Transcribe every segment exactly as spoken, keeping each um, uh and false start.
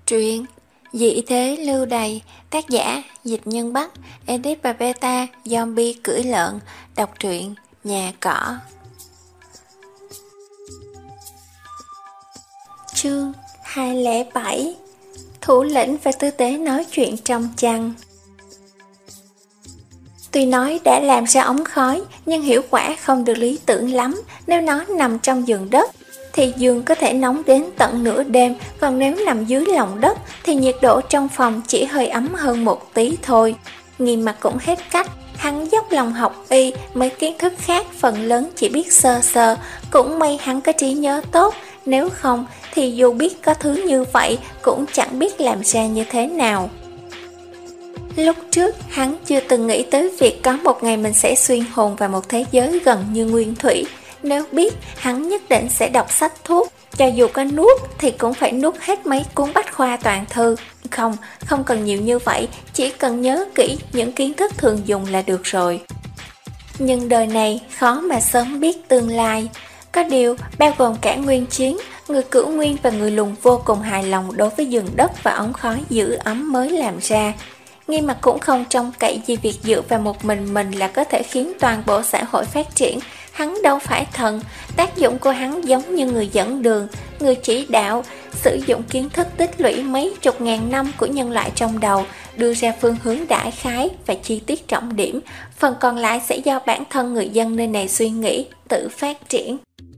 Truyện Dị thế lưu đày, tác giả Dịch Nhân Bắc, edit và beta Zombie cưỡi lợn. Đọc truyện Nhà Cỏ. Chương hai không bảy. Thủ lĩnh và tư tế nói chuyện trong chăn. Tuy nói đã làm ra ống khói, nhưng hiệu quả không được lý tưởng lắm. Nếu nó nằm trong giường đất thì giường có thể nóng đến tận nửa đêm, còn nếu nằm dưới lòng đất thì nhiệt độ trong phòng chỉ hơi ấm hơn một tí thôi. Nghiêm Mặt cũng hết cách, hắn dốc lòng học y, mấy kiến thức khác phần lớn chỉ biết sơ sơ, cũng may hắn có trí nhớ tốt, nếu không thì dù biết có thứ như vậy cũng chẳng biết làm ra như thế nào. Lúc trước hắn chưa từng nghĩ tới việc có một ngày mình sẽ xuyên hồn vào một thế giới gần như nguyên thủy. Nếu biết, hắn nhất định sẽ đọc sách thuốc, cho dù có nuốt thì cũng phải nuốt hết mấy cuốn bách khoa toàn thư. Không, không cần nhiều như vậy, chỉ cần nhớ kỹ những kiến thức thường dùng là được rồi. Nhưng đời này khó mà sớm biết tương lai. Có điều, bao gồm cả Nguyên Chiến, người Cửu Nguyên và người Lùn vô cùng hài lòng đối với giường đất và ống khói giữ ấm mới làm ra. Nghiêm Mặt cũng không trông cậy gì việc dựa vào một mình mình là có thể khiến toàn bộ xã hội phát triển. Hắn đâu phải thần, tác dụng của hắn giống như người dẫn đường, người chỉ đạo, sử dụng kiến thức tích lũy mấy chục ngàn năm của nhân loại trong đầu, đưa ra phương hướng đại khái và chi tiết trọng điểm, phần còn lại sẽ do bản thân người dân nơi này suy nghĩ, tự phát triển.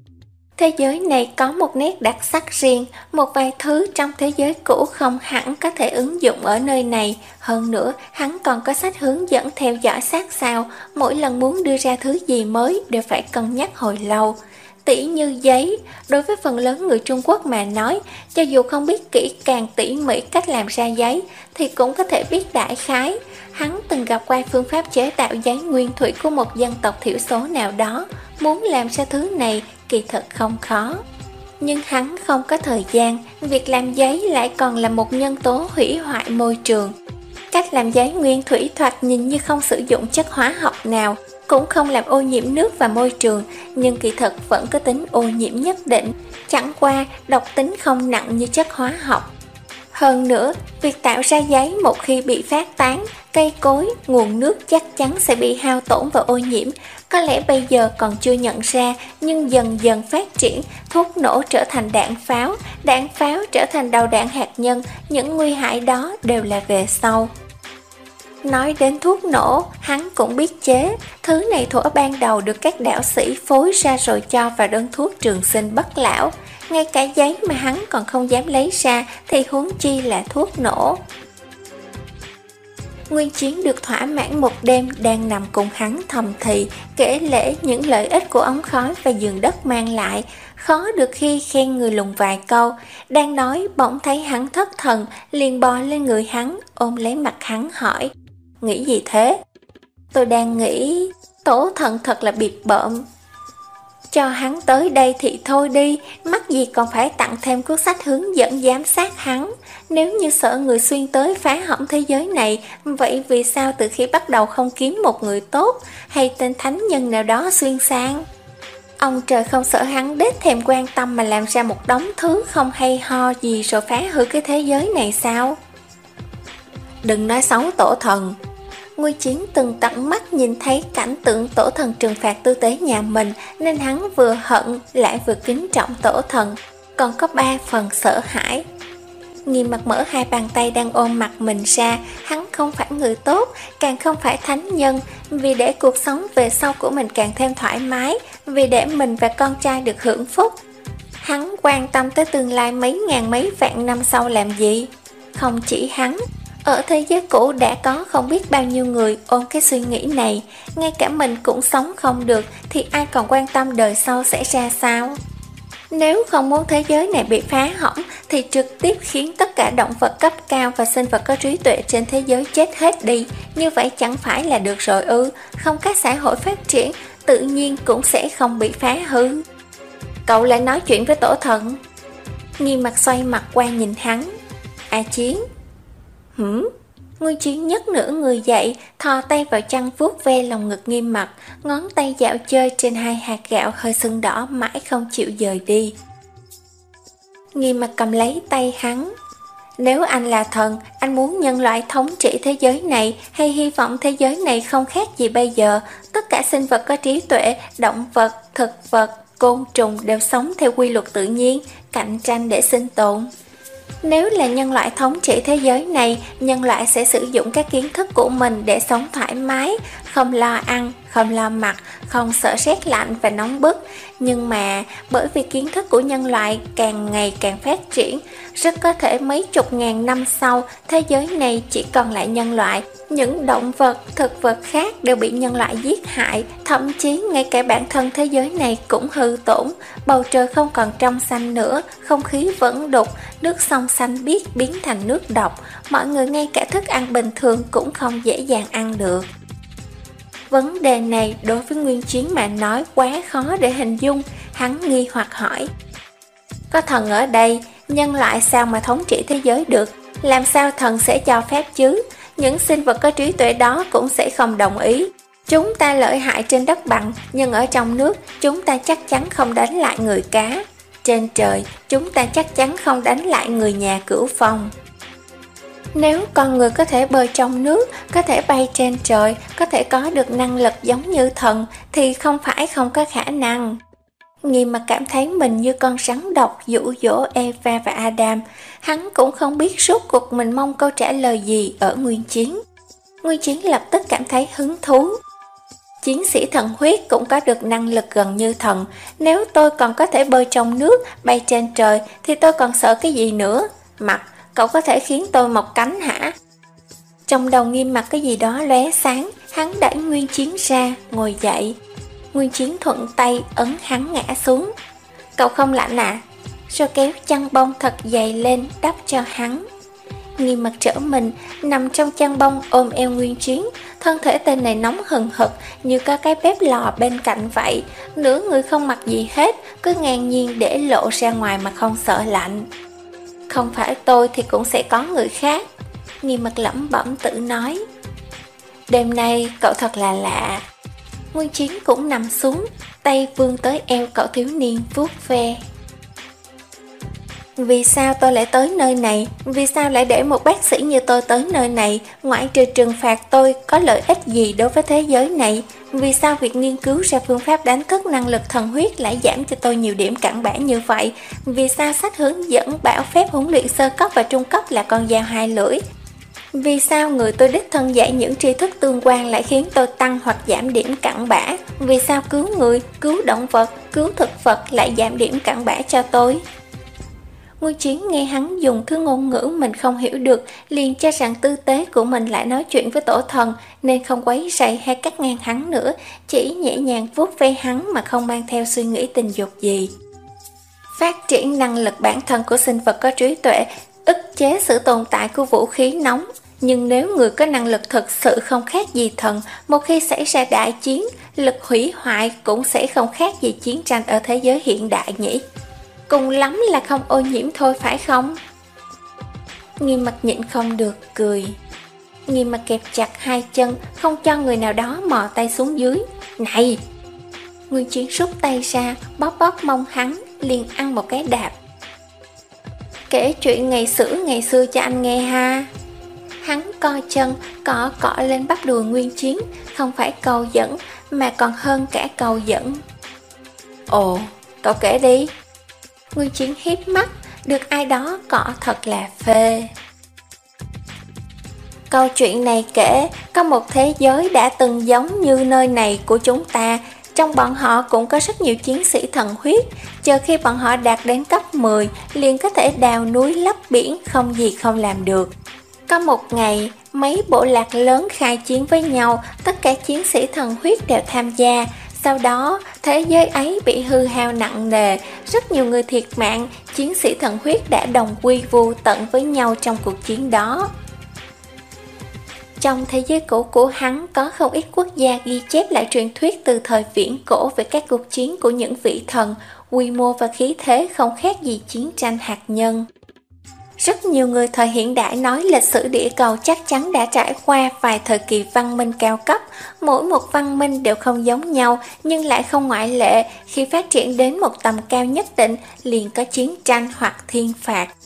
Thế giới này có một nét đặc sắc riêng, một vài thứ trong thế giới cũ không hẳn có thể ứng dụng ở nơi này. Hơn nữa, hắn còn có sách hướng dẫn theo dõi sát sao, mỗi lần muốn đưa ra thứ gì mới đều phải cân nhắc hồi lâu. Tỉ như giấy, đối với phần lớn người Trung Quốc mà nói, cho dù không biết kỹ càng tỉ mỉ cách làm ra giấy, thì cũng có thể biết đại khái. Hắn từng gặp qua phương pháp chế tạo giấy nguyên thủy của một dân tộc thiểu số nào đó, muốn làm ra thứ này kỳ thật không khó. Nhưng hắn không có thời gian, việc làm giấy lại còn là một nhân tố hủy hoại môi trường. Cách làm giấy nguyên thủy thoạt nhìn như không sử dụng chất hóa học nào, cũng không làm ô nhiễm nước và môi trường, nhưng kỳ thật vẫn có tính ô nhiễm nhất định, chẳng qua độc tính không nặng như chất hóa học. Hơn nữa, việc tạo ra giấy một khi bị phát tán, cây cối, nguồn nước chắc chắn sẽ bị hao tổn và ô nhiễm. Có lẽ bây giờ còn chưa nhận ra, nhưng dần dần phát triển, thuốc nổ trở thành đạn pháo, đạn pháo trở thành đầu đạn hạt nhân, những nguy hại đó đều là về sau. Nói đến thuốc nổ, hắn cũng biết chế, thứ này thuở ban đầu được các đạo sĩ phối ra rồi cho vào đơn thuốc trường sinh bất lão. Ngay cả giấy mà hắn còn không dám lấy ra thì huống chi là thuốc nổ. Nguyên Chiến được thỏa mãn một đêm, đang nằm cùng hắn thầm thì, kể lể những lợi ích của ống khói và giường đất mang lại. Khó được khi khen người Lùn vài câu, đang nói bỗng thấy hắn thất thần, liền bò lên người hắn, ôm lấy mặt hắn hỏi: "Nghĩ gì thế?" "Tôi đang nghĩ, tổ thần thật là bịp bợm. Cho hắn tới đây thì thôi đi, mắc gì còn phải tặng thêm cuốn sách hướng dẫn giám sát hắn. Nếu như sợ người xuyên tới phá hỏng thế giới này, vậy vì sao từ khi bắt đầu không kiếm một người tốt, hay tên thánh nhân nào đó xuyên sang? Ông trời không sợ hắn đết thèm quan tâm mà làm ra một đống thứ không hay ho gì rồi phá hư cái thế giới này sao?" "Đừng nói xấu tổ thần." Nguyên Chiến từng tận mắt nhìn thấy cảnh tượng tổ thần trừng phạt tư tế nhà mình, nên hắn vừa hận lại vừa kính trọng tổ thần, còn có ba phần sợ hãi. Nghiêm Mặt mở hai bàn tay đang ôm mặt mình ra, hắn không phải người tốt, càng không phải thánh nhân, vì để cuộc sống về sau của mình càng thêm thoải mái, vì để mình và con trai được hưởng phúc. Hắn quan tâm tới tương lai mấy ngàn mấy vạn năm sau làm gì? Không chỉ hắn, ở thế giới cũ đã có không biết bao nhiêu người ôm cái suy nghĩ này, ngay cả mình cũng sống không được thì ai còn quan tâm đời sau sẽ ra sao? Nếu không muốn thế giới này bị phá hỏng thì trực tiếp khiến tất cả động vật cấp cao và sinh vật có trí tuệ trên thế giới chết hết đi, như vậy chẳng phải là được rồi ư? Không các xã hội phát triển, tự nhiên cũng sẽ không bị phá hư. Cậu lại nói chuyện với tổ thần. Nghiêm Mặt xoay mặt qua nhìn hắn. "A Chiến." "Hửm?" Nguyên Chiến nhấc nửa người dậy, thò tay vào chăn vuốt ve lòng ngực Nghiêm Mặt, ngón tay dạo chơi trên hai hạt gạo hơi sưng đỏ mãi không chịu dời đi. Nghiêm Mặt cầm lấy tay hắn. Nếu anh là thần, anh muốn nhân loại thống trị thế giới này hay hy vọng thế giới này không khác gì bây giờ? Tất cả sinh vật có trí tuệ, động vật, thực vật, côn trùng đều sống theo quy luật tự nhiên, cạnh tranh để sinh tồn. Nếu là nhân loại thống trị thế giới này, nhân loại sẽ sử dụng các kiến thức của mình để sống thoải mái, không lo ăn, không lo mặc, không sợ rét lạnh và nóng bức. Nhưng mà bởi vì kiến thức của nhân loại càng ngày càng phát triển, rất có thể mấy chục ngàn năm sau, thế giới này chỉ còn lại nhân loại. Những động vật, thực vật khác đều bị nhân loại giết hại, thậm chí ngay cả bản thân thế giới này cũng hư tổn. Bầu trời không còn trong xanh nữa, không khí vẫn đục, nước sông xanh biếc biến thành nước độc. Mọi người ngay cả thức ăn bình thường cũng không dễ dàng ăn được. Vấn đề này đối với Nguyên Chiến mà nói quá khó để hình dung. Hắn nghi hoặc hỏi: có thần ở đây, nhân loại sao mà thống trị thế giới được? Làm sao thần sẽ cho phép chứ? Những sinh vật có trí tuệ đó cũng sẽ không đồng ý. Chúng ta lợi hại trên đất bằng, nhưng ở trong nước chúng ta chắc chắn không đánh lại người cá. Trên trời chúng ta chắc chắn không đánh lại người nhà Cửu Phong. Nếu con người có thể bơi trong nước, có thể bay trên trời, có thể có được năng lực giống như thần, thì không phải không có khả năng. Nghi mà cảm thấy mình như con rắn độc dụ dỗ Eva và Adam. Hắn cũng không biết rốt cuộc mình mong câu trả lời gì ở Nguyên Chiến. Nguyên Chiến lập tức cảm thấy hứng thú. Chiến sĩ thần huyết cũng có được năng lực gần như thần. Nếu tôi còn có thể bơi trong nước, bay trên trời, thì tôi còn sợ cái gì nữa? Mặt, cậu có thể khiến tôi mọc cánh hả? Trong đầu Nghiêm Mặt cái gì đó lóe sáng. Hắn đẩy Nguyên Chiến ra, ngồi dậy. Nguyên Chiến thuận tay ấn hắn ngã xuống. Cậu không lạnh à? Rồi kéo chăn bông thật dày lên đắp cho hắn. Nghiêm Mặt trở mình, nằm trong chăn bông ôm eo Nguyên Chiến. Thân thể tên này nóng hừng hực, như có cái bếp lò bên cạnh vậy. Nửa người không mặc gì hết, cứ ngang nhiên để lộ ra ngoài mà không sợ lạnh. Không phải tôi thì cũng sẽ có người khác. Nghiêm Mặt lẩm bẩm tự nói. Đêm nay cậu thật là lạ. Nguyên Chiến cũng nằm xuống, tay vươn tới eo cậu thiếu niên vuốt ve. Vì sao tôi lại tới nơi này? Vì sao lại để một bác sĩ như tôi tới nơi này? Ngoại trừ trừng phạt tôi, có lợi ích gì đối với thế giới này? Vì sao việc nghiên cứu ra phương pháp đánh thức năng lực thần huyết lại giảm cho tôi nhiều điểm cặn bã như vậy? Vì sao sách hướng dẫn bảo phép huấn luyện sơ cấp và trung cấp là con dao hai lưỡi? Vì sao người tôi đích thân dạy những tri thức tương quan lại khiến tôi tăng hoặc giảm điểm cặn bã? Vì sao cứu người, cứu động vật, cứu thực vật lại giảm điểm cặn bã cho tôi? Nguyên Chiến nghe hắn dùng thứ ngôn ngữ mình không hiểu được, liền cho rằng tư tế của mình lại nói chuyện với tổ thần, nên không quấy rầy hay cắt ngang hắn nữa, chỉ nhẹ nhàng vuốt ve hắn mà không mang theo suy nghĩ tình dục gì. Phát triển năng lực bản thân của sinh vật có trí tuệ, ức chế sự tồn tại của vũ khí nóng. Nhưng nếu người có năng lực thực sự không khác gì thần, một khi xảy ra đại chiến, lực hủy hoại cũng sẽ không khác gì chiến tranh ở thế giới hiện đại nhỉ? Cùng lắm là không ô nhiễm thôi phải không? Nghiêm Mặt nhịn không được cười. Nghiêm Mặt kẹp chặt hai chân, không cho người nào đó mò tay xuống dưới. Này! Nguyên Chiến rút tay ra, bóp bóp mông hắn, liền ăn một cái đạp. Kể chuyện ngày xưa ngày xưa cho anh nghe ha. Hắn co chân, cọ cọ lên bắp đùi Nguyên Chiến, không phải cầu dẫn, mà còn hơn cả cầu dẫn. Ồ, cậu kể đi. Nguyên Chiến hiếp mắt, được ai đó cọ thật là phê. Câu chuyện này kể, có một thế giới đã từng giống như nơi này của chúng ta. Trong bọn họ cũng có rất nhiều chiến sĩ thần huyết. Chờ khi bọn họ đạt đến cấp mười, liền có thể đào núi lấp biển, không gì không làm được. Có một ngày, mấy bộ lạc lớn khai chiến với nhau, tất cả chiến sĩ thần huyết đều tham gia. Sau đó, thế giới ấy bị hư hao nặng nề, rất nhiều người thiệt mạng, chiến sĩ thần huyết đã đồng quy vu tận với nhau trong cuộc chiến đó. Trong thế giới cũ của hắn có không ít quốc gia ghi chép lại truyền thuyết từ thời viễn cổ về các cuộc chiến của những vị thần, quy mô và khí thế không khác gì chiến tranh hạt nhân. Rất nhiều người thời hiện đại nói lịch sử địa cầu chắc chắn đã trải qua vài thời kỳ văn minh cao cấp, mỗi một văn minh đều không giống nhau nhưng lại không ngoại lệ, khi phát triển đến một tầm cao nhất định liền có chiến tranh hoặc thiên phạt.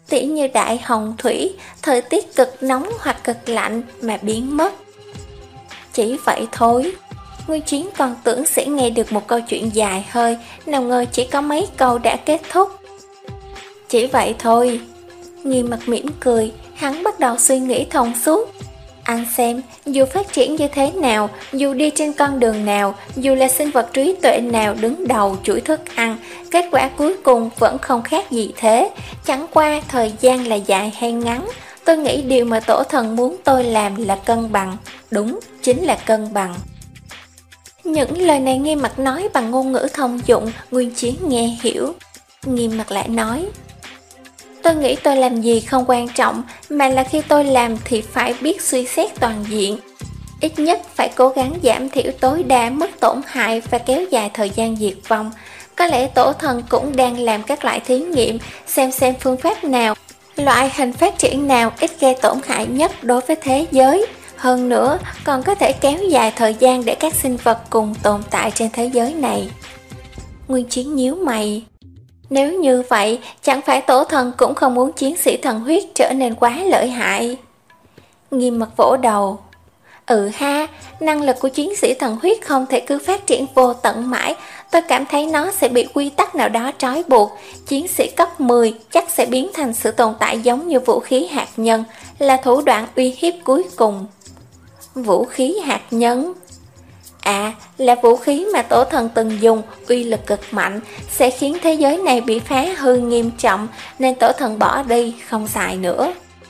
tỉ như đại hồng thủy, thời tiết cực nóng hoặc cực lạnh mà biến mất. Chỉ vậy thôi. Nguyên Chiến còn tưởng sẽ nghe được một câu chuyện dài hơi, nào ngờ chỉ có mấy câu đã kết thúc. Chỉ vậy thôi. Nghiêm Mặt mỉm cười, hắn bắt đầu suy nghĩ thông suốt. Anh xem, dù phát triển như thế nào, dù đi trên con đường nào, dù là sinh vật trí tuệ nào đứng đầu chuỗi thức ăn, kết quả cuối cùng vẫn không khác gì thế. Chẳng qua thời gian là dài hay ngắn, tôi nghĩ điều mà tổ thần muốn tôi làm là cân bằng. Đúng, chính là cân bằng. Những lời này Nghiêm Mặt nói bằng ngôn ngữ thông dụng, Nguyên Chiến nghe hiểu. Nghiêm Mặt lại nói, tôi nghĩ tôi làm gì không quan trọng, mà là khi tôi làm thì phải biết suy xét toàn diện. Ít nhất phải cố gắng giảm thiểu tối đa mức tổn hại và kéo dài thời gian diệt vong. Có lẽ tổ thần cũng đang làm các loại thí nghiệm, xem xem phương pháp nào, loại hình phát triển nào ít gây tổn hại nhất đối với thế giới. Hơn nữa, còn có thể kéo dài thời gian để các sinh vật cùng tồn tại trên thế giới này. Nguyên Chiến nhíu mày. Nếu như vậy, chẳng phải tổ thần cũng không muốn chiến sĩ thần huyết trở nên quá lợi hại? Nghiêm Mặt vỗ đầu. Ừ ha, năng lực của chiến sĩ thần huyết không thể cứ phát triển vô tận mãi. Tôi cảm thấy nó sẽ bị quy tắc nào đó trói buộc. Chiến sĩ cấp mười chắc sẽ biến thành sự tồn tại giống như vũ khí hạt nhân, là thủ đoạn uy hiếp cuối cùng. Vũ khí hạt nhân? À, là vũ khí mà tổ thần từng dùng, uy lực cực mạnh, sẽ khiến thế giới này bị phá hư nghiêm trọng, nên tổ thần bỏ đi, không xài nữa.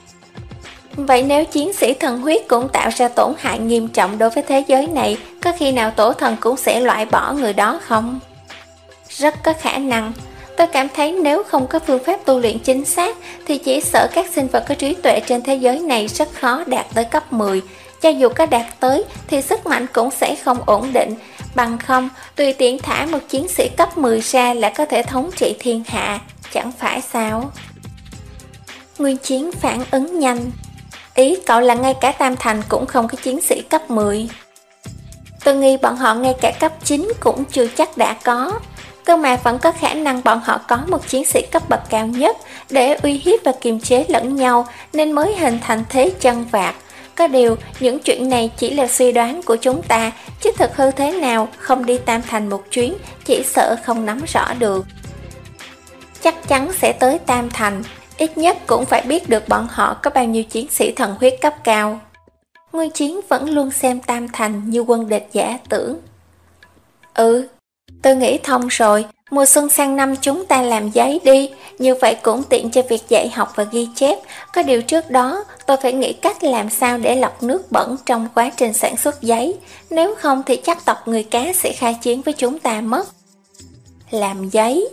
Vậy nếu chiến sĩ thần huyết cũng tạo ra tổn hại nghiêm trọng đối với thế giới này, có khi nào tổ thần cũng sẽ loại bỏ người đó không? Rất có khả năng. Tôi cảm thấy nếu không có phương pháp tu luyện chính xác, thì chỉ sợ các sinh vật có trí tuệ trên thế giới này rất khó đạt tới cấp mười. Cho dù có đạt tới thì sức mạnh cũng sẽ không ổn định. Bằng không, tùy tiện thả một chiến sĩ cấp mười ra là có thể thống trị thiên hạ, chẳng phải sao? Nguyên Chiến phản ứng nhanh. Ý cậu là ngay cả Tam Thành cũng không có chiến sĩ cấp mười. Tôi nghi bọn họ ngay cả cấp chín cũng chưa chắc đã có. Cơ mà vẫn có khả năng bọn họ có một chiến sĩ cấp bậc cao nhất để uy hiếp và kiềm chế lẫn nhau, nên mới hình thành thế chân vạc. Có điều, những chuyện này chỉ là suy đoán của chúng ta, chứ thực hư thế nào không đi Tam Thành một chuyến, chỉ sợ không nắm rõ được. Chắc chắn sẽ tới Tam Thành, ít nhất cũng phải biết được bọn họ có bao nhiêu chiến sĩ thần huyết cấp cao. Nguyên Chiến vẫn luôn xem Tam Thành như quân địch giả tưởng. Ừ, tôi nghĩ thông rồi, mùa xuân sang năm chúng ta làm giấy đi, như vậy cũng tiện cho việc dạy học và ghi chép. Có điều trước đó, tôi phải nghĩ cách làm sao để lọc nước bẩn trong quá trình sản xuất giấy, nếu không thì chắc tộc người cá sẽ khai chiến với chúng ta mất. Làm giấy?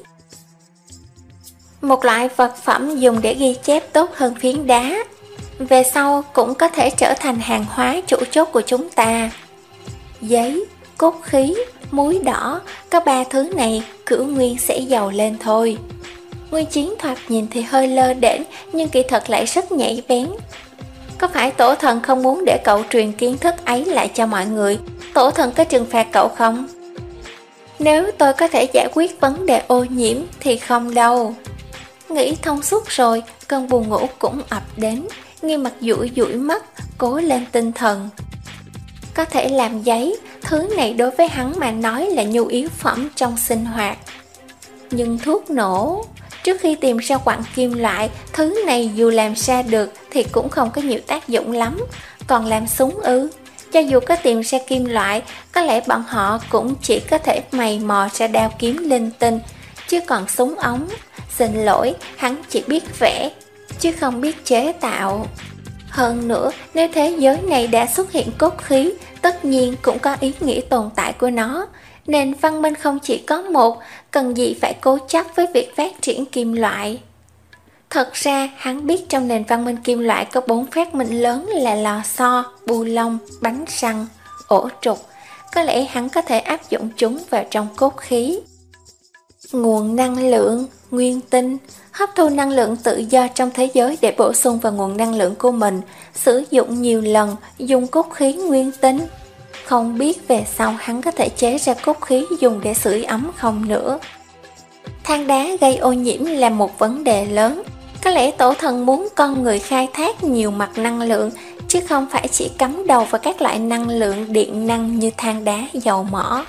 Một loại vật phẩm dùng để ghi chép tốt hơn phiến đá, về sau cũng có thể trở thành hàng hóa chủ chốt của chúng ta. Giấy, cốt khí, muối đỏ, có ba thứ này Cửu Nguyên sẽ giàu lên thôi. Nguyên Chiến thoạt nhìn thì hơi lơ đễnh, nhưng kỳ thật lại rất nhạy bén. Có phải tổ thần không muốn để cậu truyền kiến thức ấy lại cho mọi người? Tổ thần có trừng phạt cậu không? Nếu tôi có thể giải quyết vấn đề ô nhiễm thì không đâu. Nghĩ thông suốt rồi, cơn buồn ngủ cũng ập đến. Nghiêm Mặt dụi dụi mắt, cố lên tinh thần. Có thể làm giấy, thứ này đối với hắn mà nói là nhu yếu phẩm trong sinh hoạt. Nhưng thuốc nổ, trước khi tìm ra quặng kim loại, thứ này dù làm ra được thì cũng không có nhiều tác dụng lắm. Còn làm súng ư? Cho dù có tìm ra kim loại, có lẽ bọn họ cũng chỉ có thể mày mò ra đao kiếm linh tinh. Chứ còn súng ống, xin lỗi, hắn chỉ biết vẽ, chứ không biết chế tạo. Hơn nữa, nếu thế giới này đã xuất hiện cốt khí, tất nhiên cũng có ý nghĩa tồn tại của nó. Nền văn minh không chỉ có một, cần gì phải cố chấp với việc phát triển kim loại. Thật ra, hắn biết trong nền văn minh kim loại có bốn phát minh lớn là lò xo, bu lông, bánh răng, ổ trục. Có lẽ hắn có thể áp dụng chúng vào trong cốt khí. Nguồn năng lượng, nguyên tinh, hấp thu năng lượng tự do trong thế giới để bổ sung vào nguồn năng lượng của mình, sử dụng nhiều lần, dùng cốt khí nguyên tinh. Không biết về sau hắn có thể chế ra cốt khí dùng để sưởi ấm không nữa. Than đá gây ô nhiễm là một vấn đề lớn. Có lẽ tổ thần muốn con người khai thác nhiều mặt năng lượng, chứ không phải chỉ cắm đầu vào các loại năng lượng điện năng như than đá, dầu mỏ.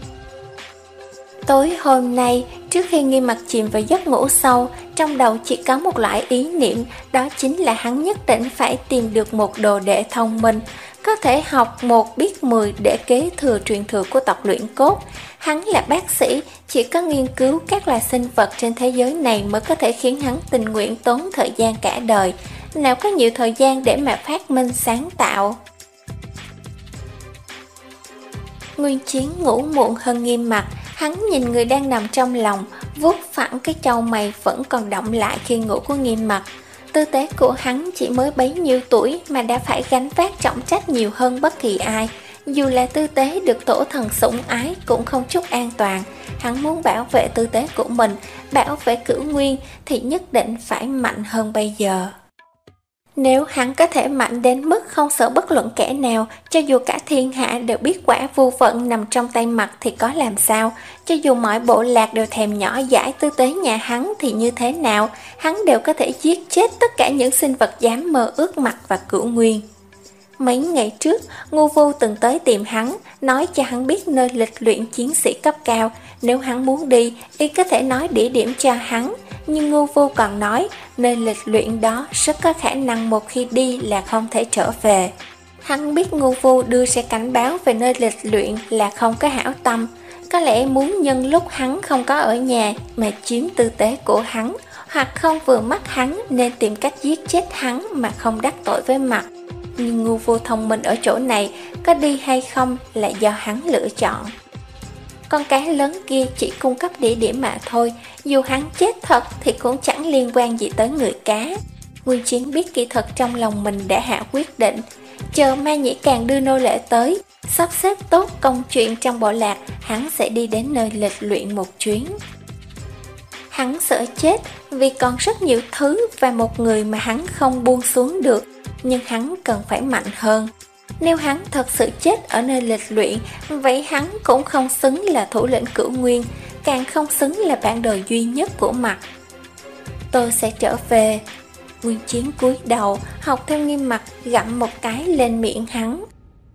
Tối hôm nay, trước khi Nghiêm Mặc chìm vào giấc ngủ sâu, trong đầu chỉ có một loại ý niệm, đó chính là hắn nhất định phải tìm được một đồ đệ thông minh, có thể học một biết mười để kế thừa truyền thừa của tộc luyện cốt. Hắn là bác sĩ, chỉ có nghiên cứu các loài sinh vật trên thế giới này mới có thể khiến hắn tình nguyện tốn thời gian cả đời, nào có nhiều thời gian để mà phát minh sáng tạo. Nguyên Chiến ngủ muộn hơn Nghiêm Mặc, hắn nhìn người đang nằm trong lòng, vuốt phẳng cái chau mày vẫn còn đọng lại khi ngủ của Nghiêm Mặc. Tư tế của hắn chỉ mới bấy nhiêu tuổi mà đã phải gánh vác trọng trách nhiều hơn bất kỳ ai. Dù là tư tế được tổ thần sủng ái cũng không chút an toàn. Hắn muốn bảo vệ tư tế của mình, bảo vệ Cửu Nguyên thì nhất định phải mạnh hơn bây giờ. Nếu hắn có thể mạnh đến mức không sợ bất luận kẻ nào, cho dù cả thiên hạ đều biết quả vô vận nằm trong tay Mặc thì có làm sao? Cho dù mọi bộ lạc đều thèm nhỏ dãi tư tế nhà hắn thì như thế nào? Hắn đều có thể giết chết tất cả những sinh vật dám mơ ước Mặc và Cửu Nguyên. Mấy ngày trước, Ngô Vu từng tới tìm hắn, nói cho hắn biết nơi lịch luyện chiến sĩ cấp cao. Nếu hắn muốn đi, y có thể nói địa điểm cho hắn. Nhưng Ngô Vu còn nói, nơi lịch luyện đó rất có khả năng một khi đi là không thể trở về. Hắn biết Ngô Vu đưa ra cảnh báo về nơi lịch luyện là không có hảo tâm. Có lẽ muốn nhân lúc hắn không có ở nhà mà chiếm tư tế của hắn, hoặc không vừa mắt hắn nên tìm cách giết chết hắn mà không đắc tội với Mặc. Nhưng Ngô Vu thông minh ở chỗ này, có đi hay không là do hắn lựa chọn. Con cá lớn kia chỉ cung cấp địa điểm mà thôi, dù hắn chết thật thì cũng chẳng liên quan gì tới người cá. Nguyên Chiến biết kỳ thật trong lòng mình đã hạ quyết định, chờ Ma Nhĩ Càng đưa nô lệ tới, sắp xếp tốt công chuyện trong bộ lạc, hắn sẽ đi đến nơi lịch luyện một chuyến. Hắn sợ chết vì còn rất nhiều thứ và một người mà hắn không buông xuống được, nhưng hắn cần phải mạnh hơn. Nếu hắn thật sự chết ở nơi lịch luyện, vậy hắn cũng không xứng là thủ lĩnh Cửu Nguyên, càng không xứng là bạn đời duy nhất của Mặc. Tôi sẽ trở về. Nguyên Chiến cúi đầu, học theo Nghiêm Mặc, gặm một cái lên miệng hắn.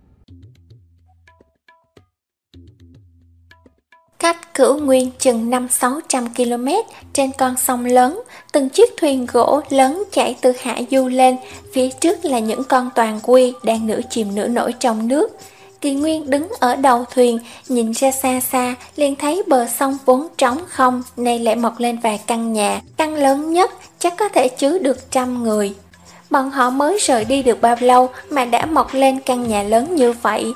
Cách Cửu Nguyên chừng năm sáu trăm ki lô mét, trên con sông lớn, từng chiếc thuyền gỗ lớn chạy từ hạ du lên, phía trước là những con toàn quy đang nửa chìm nửa nổi trong nước. Kỳ Nguyên đứng ở đầu thuyền, nhìn ra xa xa, liền thấy bờ sông vốn trống không, nay lại mọc lên vài căn nhà, căn lớn nhất chắc có thể chứa được trăm người. Bọn họ mới rời đi được bao lâu mà đã mọc lên căn nhà lớn như vậy?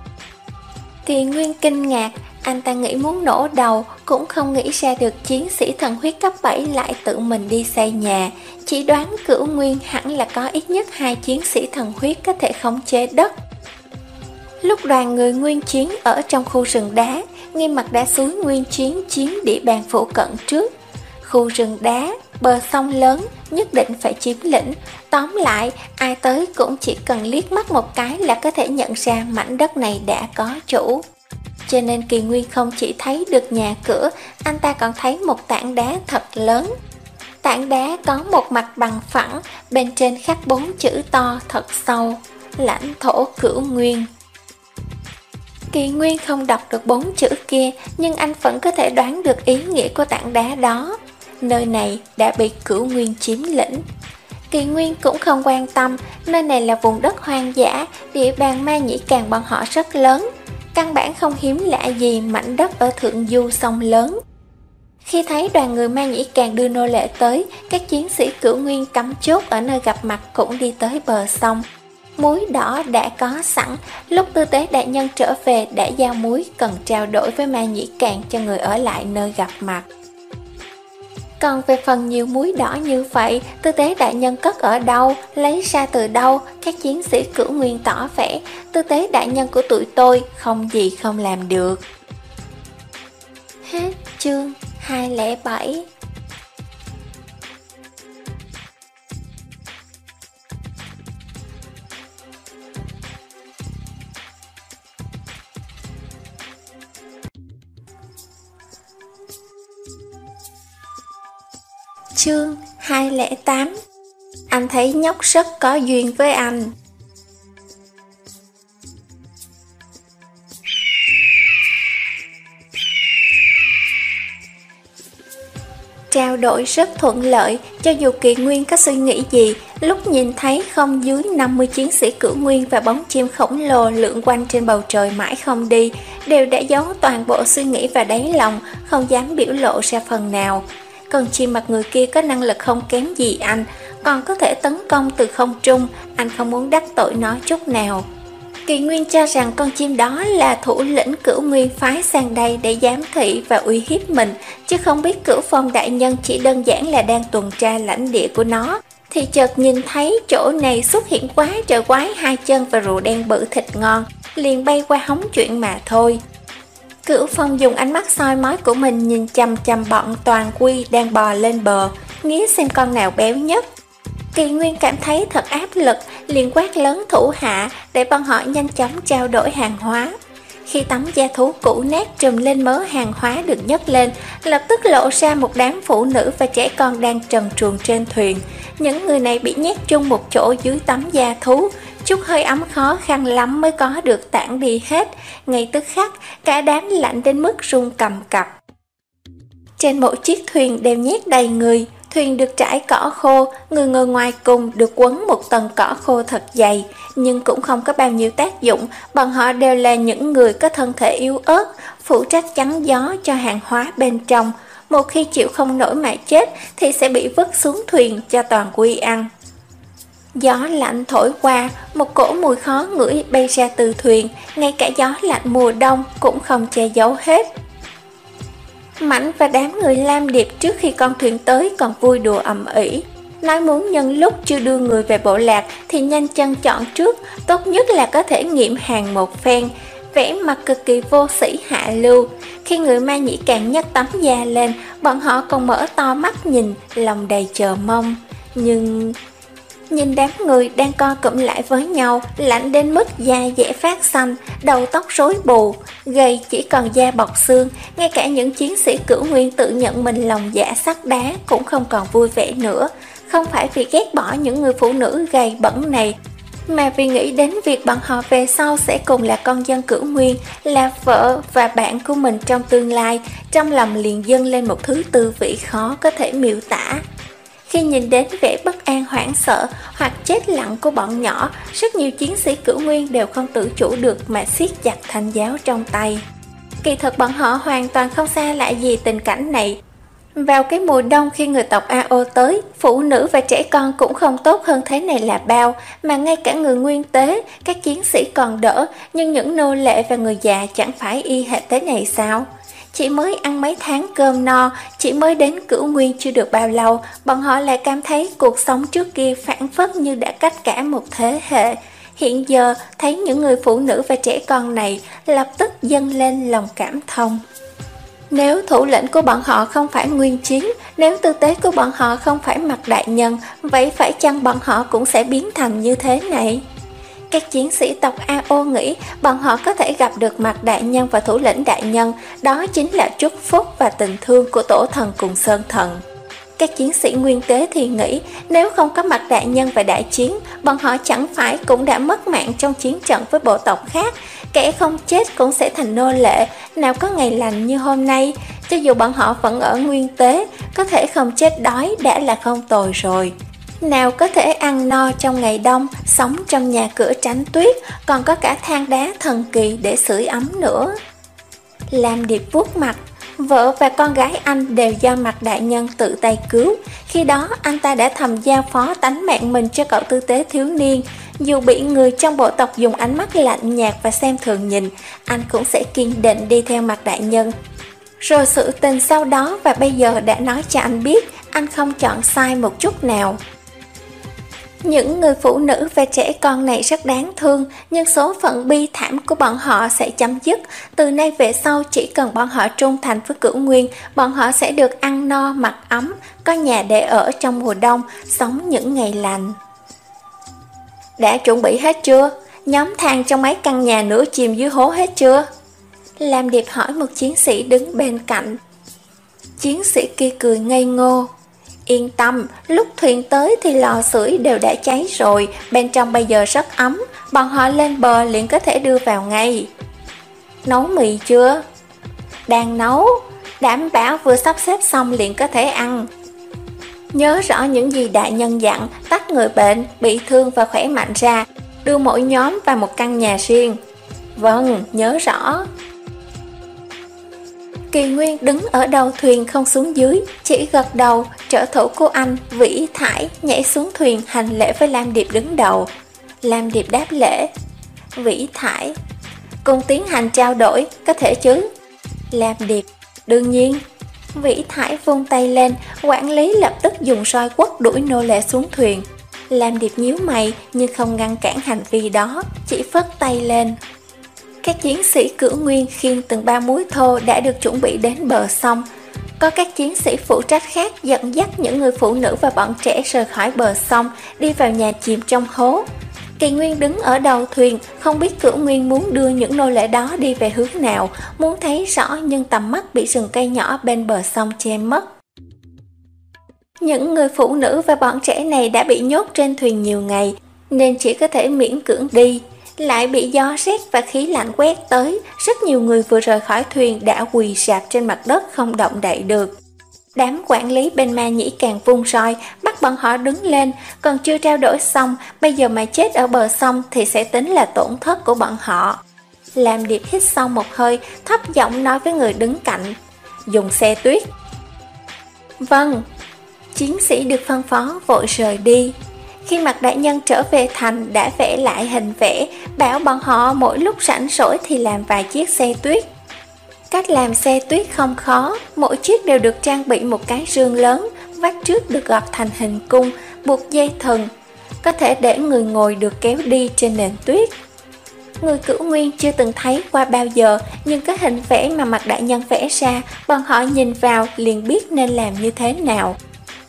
Kỳ Nguyên kinh ngạc, anh ta nghĩ muốn nổ đầu, cũng không nghĩ ra được chiến sĩ thần huyết cấp bảy lại tự mình đi xây nhà. Chỉ đoán Cửu Nguyên hẳn là có ít nhất hai chiến sĩ thần huyết có thể khống chế đất. Lúc đoàn người Nguyên Chiến ở trong khu rừng đá, Nghiêm Mặc đã xúi Nguyên Chiến chiếm địa bàn phụ cận trước. Khu rừng đá, bờ sông lớn, nhất định phải chiếm lĩnh. Tóm lại, ai tới cũng chỉ cần liếc mắt một cái là có thể nhận ra mảnh đất này đã có chủ. Cho nên Kỳ Nguyên không chỉ thấy được nhà cửa, anh ta còn thấy một tảng đá thật lớn. Tảng đá có một mặt bằng phẳng, bên trên khắc bốn chữ to thật sâu: lãnh thổ Cửu Nguyên. Kỳ Nguyên không đọc được bốn chữ kia, nhưng anh vẫn có thể đoán được ý nghĩa của tảng đá đó. Nơi này đã bị Cửu Nguyên chiếm lĩnh. Kỳ Nguyên cũng không quan tâm, nơi này là vùng đất hoang dã, địa bàn Ma Nhĩ Càng bọn họ rất lớn. Căn bản không hiếm lạ gì mảnh đất ở thượng du sông lớn. Khi thấy đoàn người Ma Nhĩ Càng đưa nô lệ tới, các chiến sĩ Cửu Nguyên cắm chốt ở nơi gặp mặt cũng đi tới bờ sông. Muối đỏ đã có sẵn, lúc tư tế đại nhân trở về đã giao muối cần trao đổi với Ma Nhĩ Càng cho người ở lại nơi gặp mặt. Còn về phần nhiều muối đỏ như vậy, tư tế đại nhân cất ở đâu, lấy ra từ đâu, các chiến sĩ Cửu Nguyên tỏ vẻ, tư tế đại nhân của tụi tôi không gì không làm được. Hết chương hai không bảy. Chương hai không tám. Anh thấy nhóc rất có duyên với anh. Trao đổi rất thuận lợi, cho dù Kỳ Nguyên có suy nghĩ gì, lúc nhìn thấy không dưới năm mươi chiến sĩ Cửu Nguyên và bóng chim khổng lồ lượn quanh trên bầu trời mãi không đi, đều đã giấu toàn bộ suy nghĩ vào đáy lòng, không dám biểu lộ ra phần nào. Con chim mặt người kia có năng lực không kém gì anh, còn có thể tấn công từ không trung, anh không muốn đắc tội nó chút nào. Kỳ Nguyên cho rằng con chim đó là thủ lĩnh Cửu Nguyên phái sang đây để giám thị và uy hiếp mình, chứ không biết Cửu Phong đại nhân chỉ đơn giản là đang tuần tra lãnh địa của nó. Thì chợt nhìn thấy chỗ này xuất hiện quái trời quái hai chân và rượu đen bự thịt ngon, liền bay qua hóng chuyện mà thôi. Cửu Phong dùng ánh mắt soi mói của mình nhìn chằm chằm bọn Toàn Quy đang bò lên bờ, nghĩ xem con nào béo nhất. Kỳ Nguyên cảm thấy thật áp lực, liền quát lớn thủ hạ để bọn họ nhanh chóng trao đổi hàng hóa. Khi tấm da thú cũ nát trùm lên mớ hàng hóa được nhấc lên, lập tức lộ ra một đám phụ nữ và trẻ con đang trần truồng trên thuyền. Những người này bị nhét chung một chỗ dưới tấm da thú, chút hơi ấm khó khăn lắm mới có được tản đi hết. Ngay tức khắc, cả đám lạnh đến mức run cầm cập. Trên mỗi chiếc thuyền đều nhét đầy người. Thuyền được trải cỏ khô, người ngồi ngoài cùng được quấn một tầng cỏ khô thật dày, nhưng cũng không có bao nhiêu tác dụng, bọn họ đều là những người có thân thể yếu ớt, phụ trách chắn gió cho hàng hóa bên trong. Một khi chịu không nổi mà chết thì sẽ bị vứt xuống thuyền cho Toàn Quy ăn. Gió lạnh thổi qua, một cỗ mùi khó ngửi bay ra từ thuyền, ngay cả gió lạnh mùa đông cũng không che giấu hết. Mảnh và đám người Lam Điệp trước khi con thuyền tới còn vui đùa ầm ĩ, nói muốn nhân lúc chưa đưa người về bộ lạc thì nhanh chân chọn trước, tốt nhất là có thể nghiệm hàng một phen, vẻ mặt cực kỳ vô sĩ hạ lưu. Khi người Ma Nhĩ càng nhấc tấm da lên, bọn họ còn mở to mắt nhìn, lòng đầy chờ mong. Nhưng nhìn đám người đang co cụm lại với nhau, lạnh đến mức da dễ phát xanh, đầu tóc rối bù, gầy chỉ còn da bọc xương. Ngay cả những chiến sĩ Cửu Nguyên tự nhận mình lòng dạ sắt đá cũng không còn vui vẻ nữa. Không phải vì ghét bỏ những người phụ nữ gầy bẩn này, mà vì nghĩ đến việc bọn họ về sau sẽ cùng là con dân Cửu Nguyên, là vợ và bạn của mình trong tương lai. Trong lòng liền dâng lên một thứ tư vị khó có thể miêu tả. Khi nhìn đến vẻ bất an hoảng sợ hoặc chết lặng của bọn nhỏ, rất nhiều chiến sĩ Cửu Nguyên đều không tự chủ được mà siết chặt thanh giáo trong tay. Kỳ thực bọn họ hoàn toàn không xa lạ gì tình cảnh này. Vào cái mùa đông khi người tộc a ô tới, phụ nữ và trẻ con cũng không tốt hơn thế này là bao, mà ngay cả người nguyên tế, các chiến sĩ còn đỡ, nhưng những nô lệ và người già chẳng phải y hệt thế này sao? Chỉ mới ăn mấy tháng cơm no, chỉ mới đến Cửu Nguyên chưa được bao lâu, bọn họ lại cảm thấy cuộc sống trước kia phảng phất như đã cách cả một thế hệ. Hiện giờ thấy những người phụ nữ và trẻ con này, lập tức dâng lên lòng cảm thông. Nếu thủ lĩnh của bọn họ không phải Nguyên Chiến, nếu tư tế của bọn họ không phải Mạc Đại Nhân, vậy phải chăng bọn họ cũng sẽ biến thành như thế này? Các chiến sĩ tộc a ô nghĩ bọn họ có thể gặp được Mạc Đại Nhân và thủ lĩnh Đại Nhân, đó chính là chúc phúc và tình thương của tổ thần cùng Sơn Thần. Các chiến sĩ nguyên tế thì nghĩ nếu không có Mạc Đại Nhân và Đại Chiến, bọn họ chẳng phải cũng đã mất mạng trong chiến trận với bộ tộc khác, kẻ không chết cũng sẽ thành nô lệ, nào có ngày lành như hôm nay. Cho dù bọn họ vẫn ở nguyên tế, có thể không chết đói đã là không tồi rồi. Nào có thể ăn no trong ngày đông, sống trong nhà cửa tránh tuyết, còn có cả than đá thần kỳ để sưởi ấm nữa. Lam Điệp vuốt mặt, vợ và con gái anh đều do Mạc Đại Nhân tự tay cứu. Khi đó anh ta đã thầm giao phó tánh mạng mình cho cậu tư tế thiếu niên. Dù bị người trong bộ tộc dùng ánh mắt lạnh nhạt và xem thường nhìn, anh cũng sẽ kiên định đi theo Mạc Đại Nhân. Rồi sự tình sau đó và bây giờ đã nói cho anh biết anh không chọn sai một chút nào. Những người phụ nữ và trẻ con này rất đáng thương, nhưng số phận bi thảm của bọn họ sẽ chấm dứt. Từ nay về sau chỉ cần bọn họ trung thành với Cửu Nguyên, bọn họ sẽ được ăn no mặc ấm, có nhà để ở trong mùa đông, sống những ngày lành. Đã chuẩn bị hết chưa? Nhóm than trong mấy căn nhà nữa chìm dưới hố hết chưa? Lam Điệp hỏi một chiến sĩ đứng bên cạnh. Chiến sĩ kia cười ngây ngô. Yên tâm, lúc thuyền tới thì lò sưởi đều đã cháy rồi, bên trong bây giờ rất ấm, bọn họ lên bờ liền có thể đưa vào ngay. Nấu mì chưa? Đang nấu, đảm bảo vừa sắp xếp xong liền có thể ăn. Nhớ rõ những gì đại nhân dặn, tách người bệnh, bị thương và khỏe mạnh ra, đưa mỗi nhóm vào một căn nhà riêng. Vâng, nhớ rõ. Kỳ Nguyên đứng ở đầu thuyền không xuống dưới, chỉ gật đầu. Trợ thủ của anh, Vĩ Thải, nhảy xuống thuyền hành lễ với Lam Điệp đứng đầu. Lam Điệp đáp lễ. Vĩ Thải: cùng tiến hành trao đổi, có thể chứ? Lam Điệp: đương nhiên. Vĩ Thải vung tay lên, quản lý lập tức dùng roi quất đuổi nô lệ xuống thuyền. Lam Điệp nhíu mày nhưng không ngăn cản hành vi đó, chỉ phất tay lên. Các chiến sĩ Cửu Nguyên khiêng từng ba múi thô đã được chuẩn bị đến bờ sông. Có các chiến sĩ phụ trách khác dẫn dắt những người phụ nữ và bọn trẻ rời khỏi bờ sông, đi vào nhà chìm trong hố. Kỳ Nguyên đứng ở đầu thuyền, không biết Cửu Nguyên muốn đưa những nô lệ đó đi về hướng nào, muốn thấy rõ nhưng tầm mắt bị rừng cây nhỏ bên bờ sông che mất. Những người phụ nữ và bọn trẻ này đã bị nhốt trên thuyền nhiều ngày, nên chỉ có thể miễn cưỡng đi. Lại bị gió rét và khí lạnh quét tới, rất nhiều người vừa rời khỏi thuyền đã quỳ rạp trên mặt đất không động đậy được. Đám quản lý bên Ma Nhĩ càng vung roi, bắt bọn họ đứng lên, còn chưa trao đổi xong, bây giờ mà chết ở bờ sông thì sẽ tính là tổn thất của bọn họ. Lam Điệp hít sâu một hơi, thấp giọng nói với người đứng cạnh: dùng xe tuyết. Vâng. Chiến sĩ được phân phó vội rời đi. Khi Mạc đại nhân trở về thành đã vẽ lại hình vẽ, bảo bọn họ mỗi lúc rảnh rỗi thì làm vài chiếc xe tuyết. Cách làm xe tuyết không khó, mỗi chiếc đều được trang bị một cái rương lớn, vách trước được gọt thành hình cung, buộc dây thừng, có thể để người ngồi được kéo đi trên nền tuyết. Người Cửu Nguyên chưa từng thấy qua bao giờ, nhưng cái hình vẽ mà Mạc đại nhân vẽ ra, bọn họ nhìn vào liền biết nên làm như thế nào.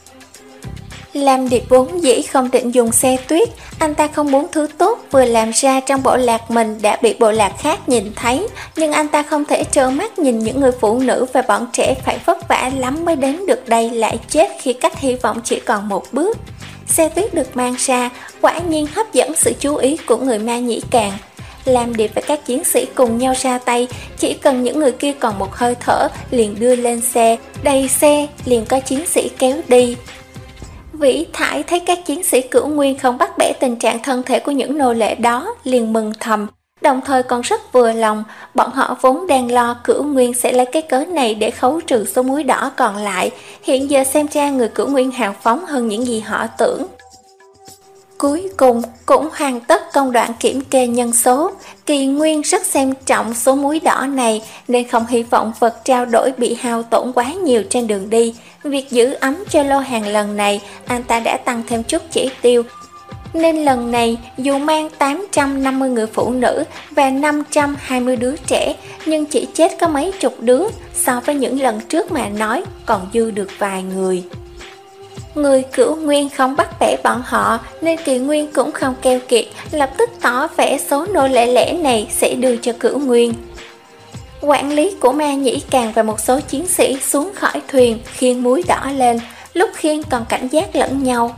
Lam Điệp vốn dĩ không định dùng xe tuyết, anh ta không muốn thứ tốt vừa làm ra trong bộ lạc mình đã bị bộ lạc khác nhìn thấy, nhưng anh ta không thể trơ mắt nhìn những người phụ nữ và bọn trẻ phải vất vả lắm mới đến được đây lại chết khi cách hy vọng chỉ còn một bước. Xe tuyết được mang ra, quả nhiên hấp dẫn sự chú ý của người Ma Nhĩ Càng. Lam Điệp và các chiến sĩ cùng nhau ra tay, chỉ cần những người kia còn một hơi thở liền đưa lên xe, đầy xe liền có chiến sĩ kéo đi. Vĩ Thải thấy các chiến sĩ Cửu Nguyên không bắt bẻ tình trạng thân thể của những nô lệ đó, liền mừng thầm, đồng thời còn rất vừa lòng. Bọn họ vốn đang lo Cửu Nguyên sẽ lấy cái cớ này để khấu trừ số muối đỏ còn lại, hiện giờ xem ra người Cửu Nguyên hào phóng hơn những gì họ tưởng. Cuối cùng cũng hoàn tất công đoạn kiểm kê nhân số. Kỳ Nguyên rất xem trọng số muối đỏ này nên không hy vọng vật trao đổi bị hao tổn quá nhiều trên đường đi. Việc giữ ấm cho lô hàng lần này, anh ta đã tăng thêm chút chỉ tiêu. Nên lần này dù mang tám trăm năm mươi người phụ nữ và năm trăm hai mươi đứa trẻ, nhưng chỉ chết có mấy chục đứa, so với những lần trước mà nói còn dư được vài người. Người Cửu Nguyên không bắt bẻ bọn họ nên Kỳ Nguyên cũng không keo kiệt, lập tức tỏ vẻ số nô lệ lẻ này sẽ đưa cho Cửu Nguyên. Quản lý của Ma Nhĩ Càng và một số chiến sĩ xuống khỏi thuyền khiêng muối đỏ lên, lúc khiêng còn cảnh giác lẫn nhau.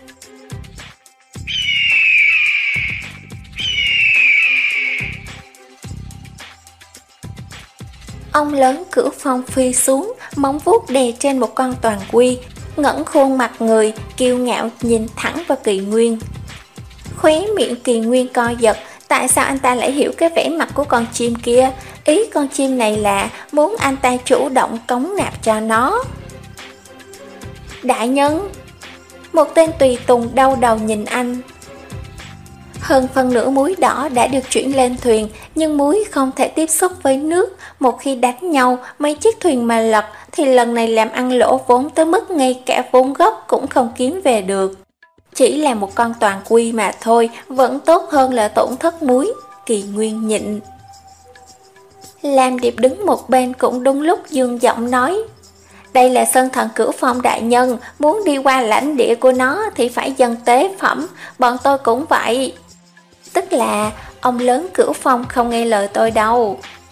Ông lớn Cửu Phong phi xuống, móng vuốt đè trên một con toàn quy, ngẩng khuôn mặt người, kiêu ngạo nhìn thẳng vào Kỳ Nguyên. Khóe miệng Kỳ Nguyên co giật, tại sao anh ta lại hiểu cái vẻ mặt của con chim kia? Ý con chim này là muốn anh ta chủ động cống nạp cho nó. Đại nhân! Một tên tùy tùng đau đầu nhìn anh. Hơn phân nửa muối đỏ đã được chuyển lên thuyền, nhưng muối không thể tiếp xúc với nước. Một khi đánh nhau, mấy chiếc thuyền mà lật, thì lần này làm ăn lỗ vốn tới mức ngay cả vốn gốc cũng không kiếm về được. Chỉ là một con toàn quy mà thôi, vẫn tốt hơn là tổn thất muối. Kỳ Nguyên nhịn. Lam Điệp đứng một bên cũng đúng lúc dương giọng nói: đây là Sơn Thần Cửu Phong đại nhân, muốn đi qua lãnh địa của nó thì phải dâng tế phẩm, bọn tôi cũng vậy. Tức là ông lớn Cửu Phong không nghe lời tôi đâu. Kỳ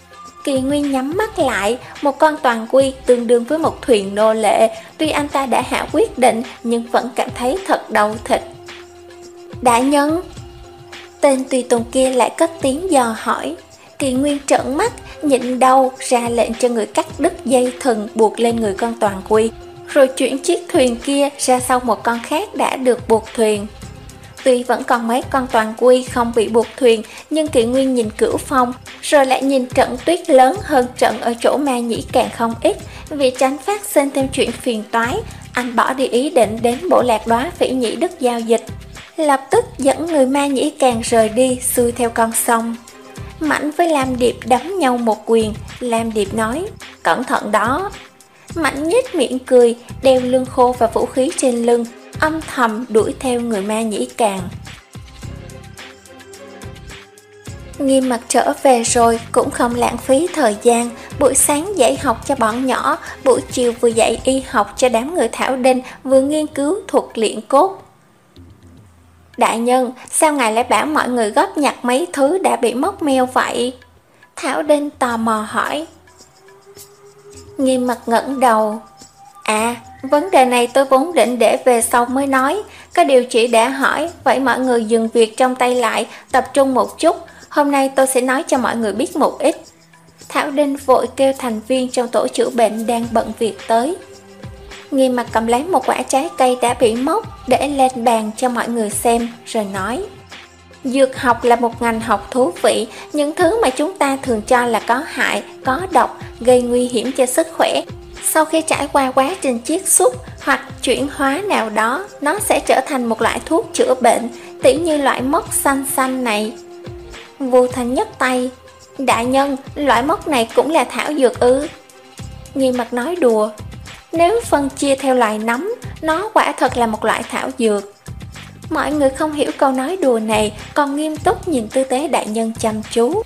Kỳ Nguyên nhắm mắt lại, một con toàn quy tương đương với một thuyền nô lệ. Tuy anh ta đã hạ quyết định nhưng vẫn cảm thấy thật đau thịt. Đại nhân! Tên tùy tùng kia lại cất tiếng dò hỏi. Kỳ Nguyên trợn mắt, nhịn đau ra lệnh cho người cắt đứt dây thừng buộc lên người con toàn quy, rồi chuyển chiếc thuyền kia ra sau một con khác đã được buộc thuyền. Tuy vẫn còn mấy con toàn quy không bị buộc thuyền, nhưng Kỳ Nguyên nhìn Cửu Phong, rồi lại nhìn trận tuyết lớn hơn trận ở chỗ Ma Nhĩ càng không ít. Vì tránh phát sinh thêm chuyện phiền toái, anh bỏ đi ý định đến bộ lạc Đóa Phỉ Nhĩ Đức giao dịch, lập tức dẫn người Ma Nhĩ càng rời đi xuôi theo con sông. Mãnh với Lam Điệp đấm nhau một quyền. Lam Điệp nói, cẩn thận đó. Mãnh nhếch miệng cười, đeo lương khô và vũ khí trên lưng, âm thầm đuổi theo người Ma Nhĩ Càng. Nghiêm Mặt trở về rồi cũng không lãng phí thời gian. Buổi sáng dạy học cho bọn nhỏ, buổi chiều vừa dạy y học cho đám người Thảo Đinh, vừa nghiên cứu thuật luyện cốt. Đại nhân, sao ngài lại bảo mọi người góp nhặt mấy thứ đã bị móc meo vậy? Thảo Đinh tò mò hỏi. Nghiêm Mặt ngẩng đầu. À, vấn đề này tôi vốn định để về sau mới nói. Có điều chỉ đã hỏi, vậy mọi người dừng việc trong tay lại, tập trung một chút. Hôm nay tôi sẽ nói cho mọi người biết một ít. Thảo Đinh vội kêu thành viên trong tổ chữa bệnh đang bận việc tới. Nghiêm Mặt cầm lấy một quả trái cây đã bị móc, để lên bàn cho mọi người xem, rồi nói. Dược học là một ngành học thú vị. Những thứ mà chúng ta thường cho là có hại, có độc, gây nguy hiểm cho sức khỏe, sau khi trải qua quá trình chiết xuất hoặc chuyển hóa nào đó, nó sẽ trở thành một loại thuốc chữa bệnh, tỉ như loại mốc xanh xanh này. Vu Thanh nhấc tay. Đại nhân, loại mốc này cũng là thảo dược ư? Nghiêm Mặt nói đùa. Nếu phân chia theo loài nấm, nó quả thật là một loại thảo dược. Mọi người không hiểu câu nói đùa này, còn nghiêm túc nhìn tư tế đại nhân chăm chú.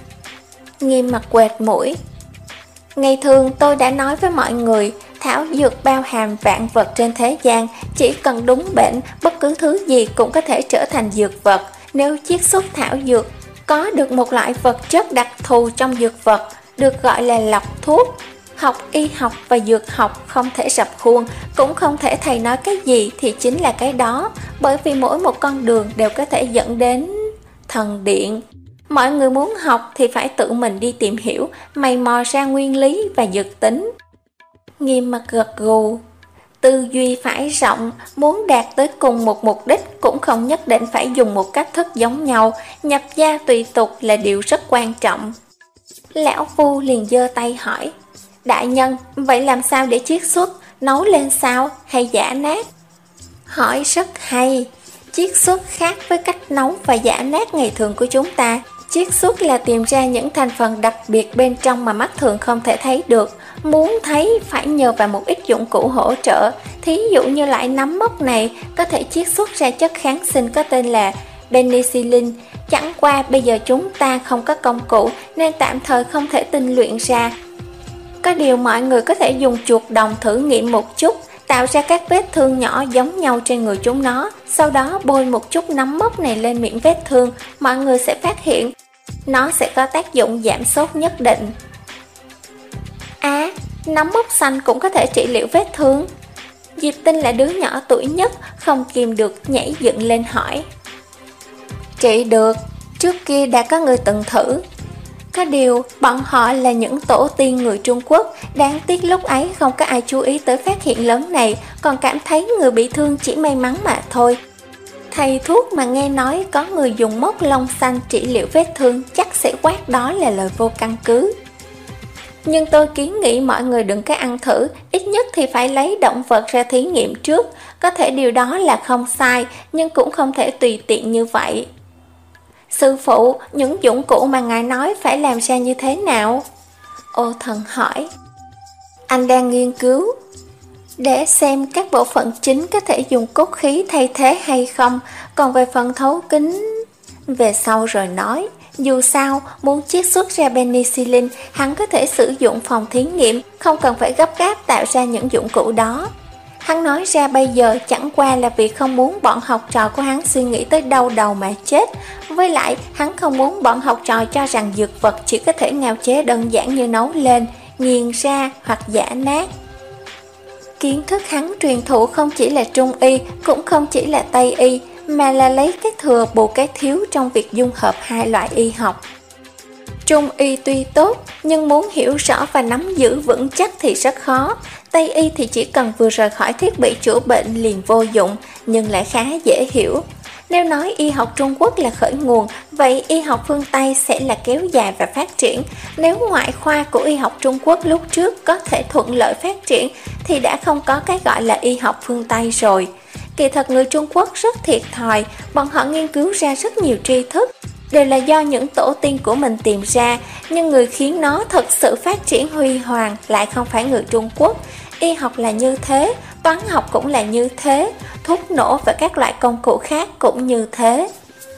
Nghiêm Mặt quệt mũi. Ngày thường tôi đã nói với mọi người, thảo dược bao hàm vạn vật trên thế gian, chỉ cần đúng bệnh, bất cứ thứ gì cũng có thể trở thành dược vật. Nếu chiết xuất thảo dược, có được một loại vật chất đặc thù trong dược vật, được gọi là lọc thuốc. Học y học và dược học không thể rập khuôn, cũng không thể thầy nói cái gì thì chính là cái đó, bởi vì mỗi một con đường đều có thể dẫn đến thần điện. Mọi người muốn học thì phải tự mình đi tìm hiểu, mày mò ra nguyên lý và dược tính. Nghiêm Mặt gật gù. Tư duy phải rộng, muốn đạt tới cùng một mục đích cũng không nhất định phải dùng một cách thức giống nhau, nhập gia tùy tục là điều rất quan trọng. Lão Phu liền giơ tay hỏi. Đại nhân, vậy làm sao để chiết xuất, nấu lên sao hay giã nát? Hỏi rất hay. Chiết xuất khác với cách nấu và giã nát ngày thường của chúng ta. Chiết xuất là tìm ra những thành phần đặc biệt bên trong mà mắt thường không thể thấy được. Muốn thấy phải nhờ vào một ít dụng cụ hỗ trợ. Thí dụ như loại nấm mốc này có thể chiết xuất ra chất kháng sinh có tên là penicillin. Chẳng qua bây giờ chúng ta không có công cụ nên tạm thời không thể tinh luyện ra. Có điều mọi người có thể dùng chuột đồng thử nghiệm một chút, tạo ra các vết thương nhỏ giống nhau trên người chúng nó, sau đó bôi một chút nấm mốc này lên miệng vết thương, mọi người sẽ phát hiện nó sẽ có tác dụng giảm sốt nhất định. À, nấm mốc xanh cũng có thể trị liệu vết thương. Diệp Tinh là đứa nhỏ tuổi nhất, không kìm được nhảy dựng lên hỏi. Trị được, trước kia đã có người từng thử. Có điều, bọn họ là những tổ tiên người Trung Quốc, đáng tiếc lúc ấy không có ai chú ý tới phát hiện lớn này, còn cảm thấy người bị thương chỉ may mắn mà thôi. Thầy thuốc mà nghe nói có người dùng mốc lông xanh trị liệu vết thương chắc sẽ quát đó là lời vô căn cứ. Nhưng tôi kiến nghị mọi người đừng có ăn thử, ít nhất thì phải lấy động vật ra thí nghiệm trước. Có thể điều đó là không sai, nhưng cũng không thể tùy tiện như vậy. Sư phụ, những dụng cụ mà ngài nói phải làm ra như thế nào? Ô Thần hỏi. Anh đang nghiên cứu để xem các bộ phận chính có thể dùng cốt khí thay thế hay không, còn về phần thấu kính về sau rồi nói. Dù sao, muốn chiết xuất ra penicillin, hắn có thể sử dụng phòng thí nghiệm, không cần phải gấp gáp tạo ra những dụng cụ đó. Hắn nói ra bây giờ chẳng qua là vì không muốn bọn học trò của hắn suy nghĩ tới đau đầu mà chết. Với lại, hắn không muốn bọn học trò cho rằng dược vật chỉ có thể ngao chế đơn giản như nấu lên, nghiền ra hoặc giã nát. Kiến thức hắn truyền thụ không chỉ là Trung y, cũng không chỉ là Tây y, mà là lấy cái thừa bù cái thiếu trong việc dung hợp hai loại y học. Trung y tuy tốt, nhưng muốn hiểu rõ và nắm giữ vững chắc thì rất khó. Tây y thì chỉ cần vừa rời khỏi thiết bị chữa bệnh liền vô dụng, nhưng lại khá dễ hiểu. Nếu nói y học Trung Quốc là khởi nguồn, vậy y học phương Tây sẽ là kéo dài và phát triển. Nếu ngoại khoa của y học Trung Quốc lúc trước có thể thuận lợi phát triển, thì đã không có cái gọi là y học phương Tây rồi. Kỳ thật người Trung Quốc rất thiệt thòi, bọn họ nghiên cứu ra rất nhiều tri thức, đều là do những tổ tiên của mình tìm ra, nhưng người khiến nó thật sự phát triển huy hoàng lại không phải người Trung Quốc. Y học là như thế, toán học cũng là như thế, thuốc nổ và các loại công cụ khác cũng như thế.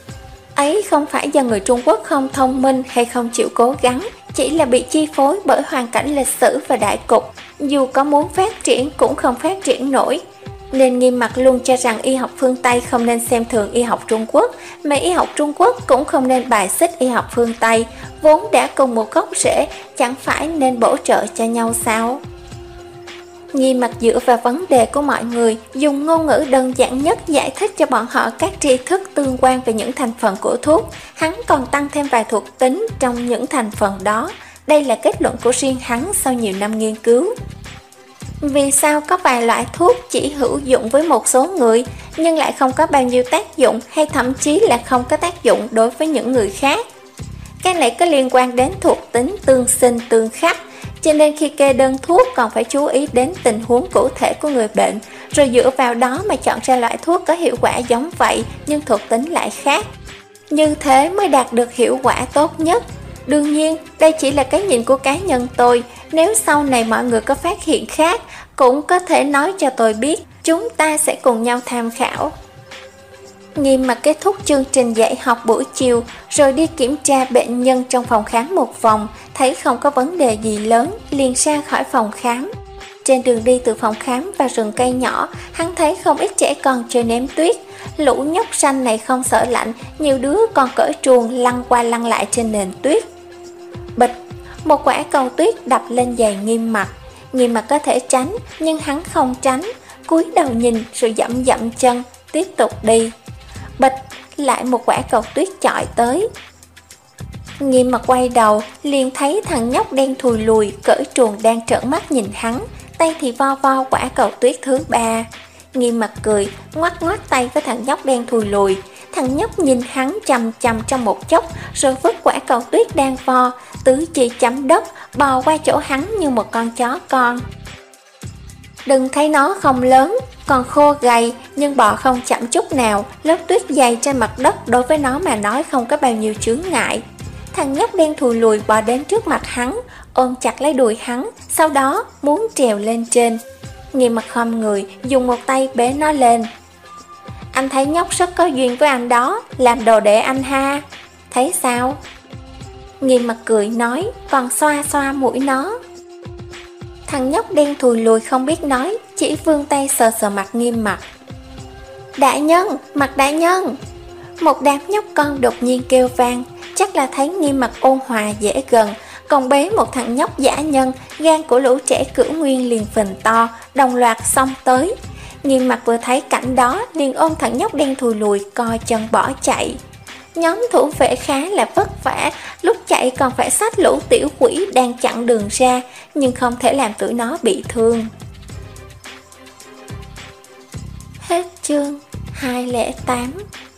Ấy không phải do người Trung Quốc không thông minh hay không chịu cố gắng, chỉ là bị chi phối bởi hoàn cảnh lịch sử và đại cục, dù có muốn phát triển cũng không phát triển nổi. Nên Nghiêm Mặc luôn cho rằng y học phương Tây không nên xem thường y học Trung Quốc, mà y học Trung Quốc cũng không nên bài xích y học phương Tây, vốn đã cùng một gốc rễ, chẳng phải nên bổ trợ cho nhau sao? Nghiêm Mặc dựa vào vấn đề của mọi người, dùng ngôn ngữ đơn giản nhất giải thích cho bọn họ các tri thức tương quan về những thành phần của thuốc. Hắn còn tăng thêm vài thuộc tính trong những thành phần đó. Đây là kết luận của riêng hắn sau nhiều năm nghiên cứu. Vì sao có vài loại thuốc chỉ hữu dụng với một số người, nhưng lại không có bao nhiêu tác dụng, hay thậm chí là không có tác dụng đối với những người khác? Cái này có liên quan đến thuộc tính tương sinh tương khắc, cho nên khi kê đơn thuốc còn phải chú ý đến tình huống cụ thể của người bệnh, rồi dựa vào đó mà chọn ra loại thuốc có hiệu quả giống vậy nhưng thuộc tính lại khác. Như thế mới đạt được hiệu quả tốt nhất. Đương nhiên, đây chỉ là cái nhìn của cá nhân tôi, nếu sau này mọi người có phát hiện khác, cũng có thể nói cho tôi biết, chúng ta sẽ cùng nhau tham khảo. Nghiêm Mặc kết thúc chương trình dạy học buổi chiều, rồi đi kiểm tra bệnh nhân trong phòng khám một vòng, thấy không có vấn đề gì lớn, liền ra khỏi phòng khám. Trên đường đi từ phòng khám và rừng cây nhỏ, hắn thấy không ít trẻ con chơi ném tuyết. Lũ nhóc xanh này không sợ lạnh, nhiều đứa còn cởi truồng lăn qua lăn lại trên nền tuyết. Bịch, một quả cầu tuyết đập lên giày Nghiêm Mặc. Nghiêm Mặc có thể tránh, nhưng hắn không tránh, cúi đầu nhìn rồi dậm dậm chân, tiếp tục đi. Bịch, lại một quả cầu tuyết chọi tới. Nghiêm Mặc quay đầu, liền thấy thằng nhóc đen thùi lùi cởi truồng đang trợn mắt nhìn hắn, tay thì vo vo quả cầu tuyết thứ ba. Nghiêm Mặc cười, ngoắc ngoắc tay với thằng nhóc đen thùi lùi. Thằng nhóc nhìn hắn chằm chằm trong một chốc, rồi vứt quả cầu tuyết đang vo, tứ chi chấm đất, bò qua chỗ hắn như một con chó con. Đừng thấy nó không lớn, còn khô gầy, nhưng bò không chậm chút nào. Lớp tuyết dày trên mặt đất đối với nó mà nói không có bao nhiêu chướng ngại. Thằng nhóc đen thùi lùi bò đến trước mặt hắn, ôm chặt lấy đùi hắn, sau đó muốn trèo lên trên. Nghiêm Mặc khom người, dùng một tay bế nó lên. Anh thấy nhóc rất có duyên với anh đó, làm đồ đệ anh ha. Thấy sao? Nghiêm Mặc cười nói, còn xoa xoa mũi nó. Thằng nhóc đen thùi lùi không biết nói, chỉ vươn tay sờ sờ mặt Nghiêm Mặc. Đại nhân, mặt đại nhân! Một đám nhóc con đột nhiên kêu vang, chắc là thấy Nghiêm Mặc ôn hòa dễ gần, còn bế một thằng nhóc dã nhân, gan của lũ trẻ cửu nguyên liền phình to, đồng loạt xông tới. Nghiêm Mặc vừa thấy cảnh đó, liền ôm thằng nhóc đen thùi lùi, co chân bỏ chạy. Nhóm thủ vệ khá là vất vả, lúc chạy còn phải xách lũ tiểu quỷ đang chặn đường ra, nhưng không thể làm tụi nó bị thương. Hết chương hai không tám.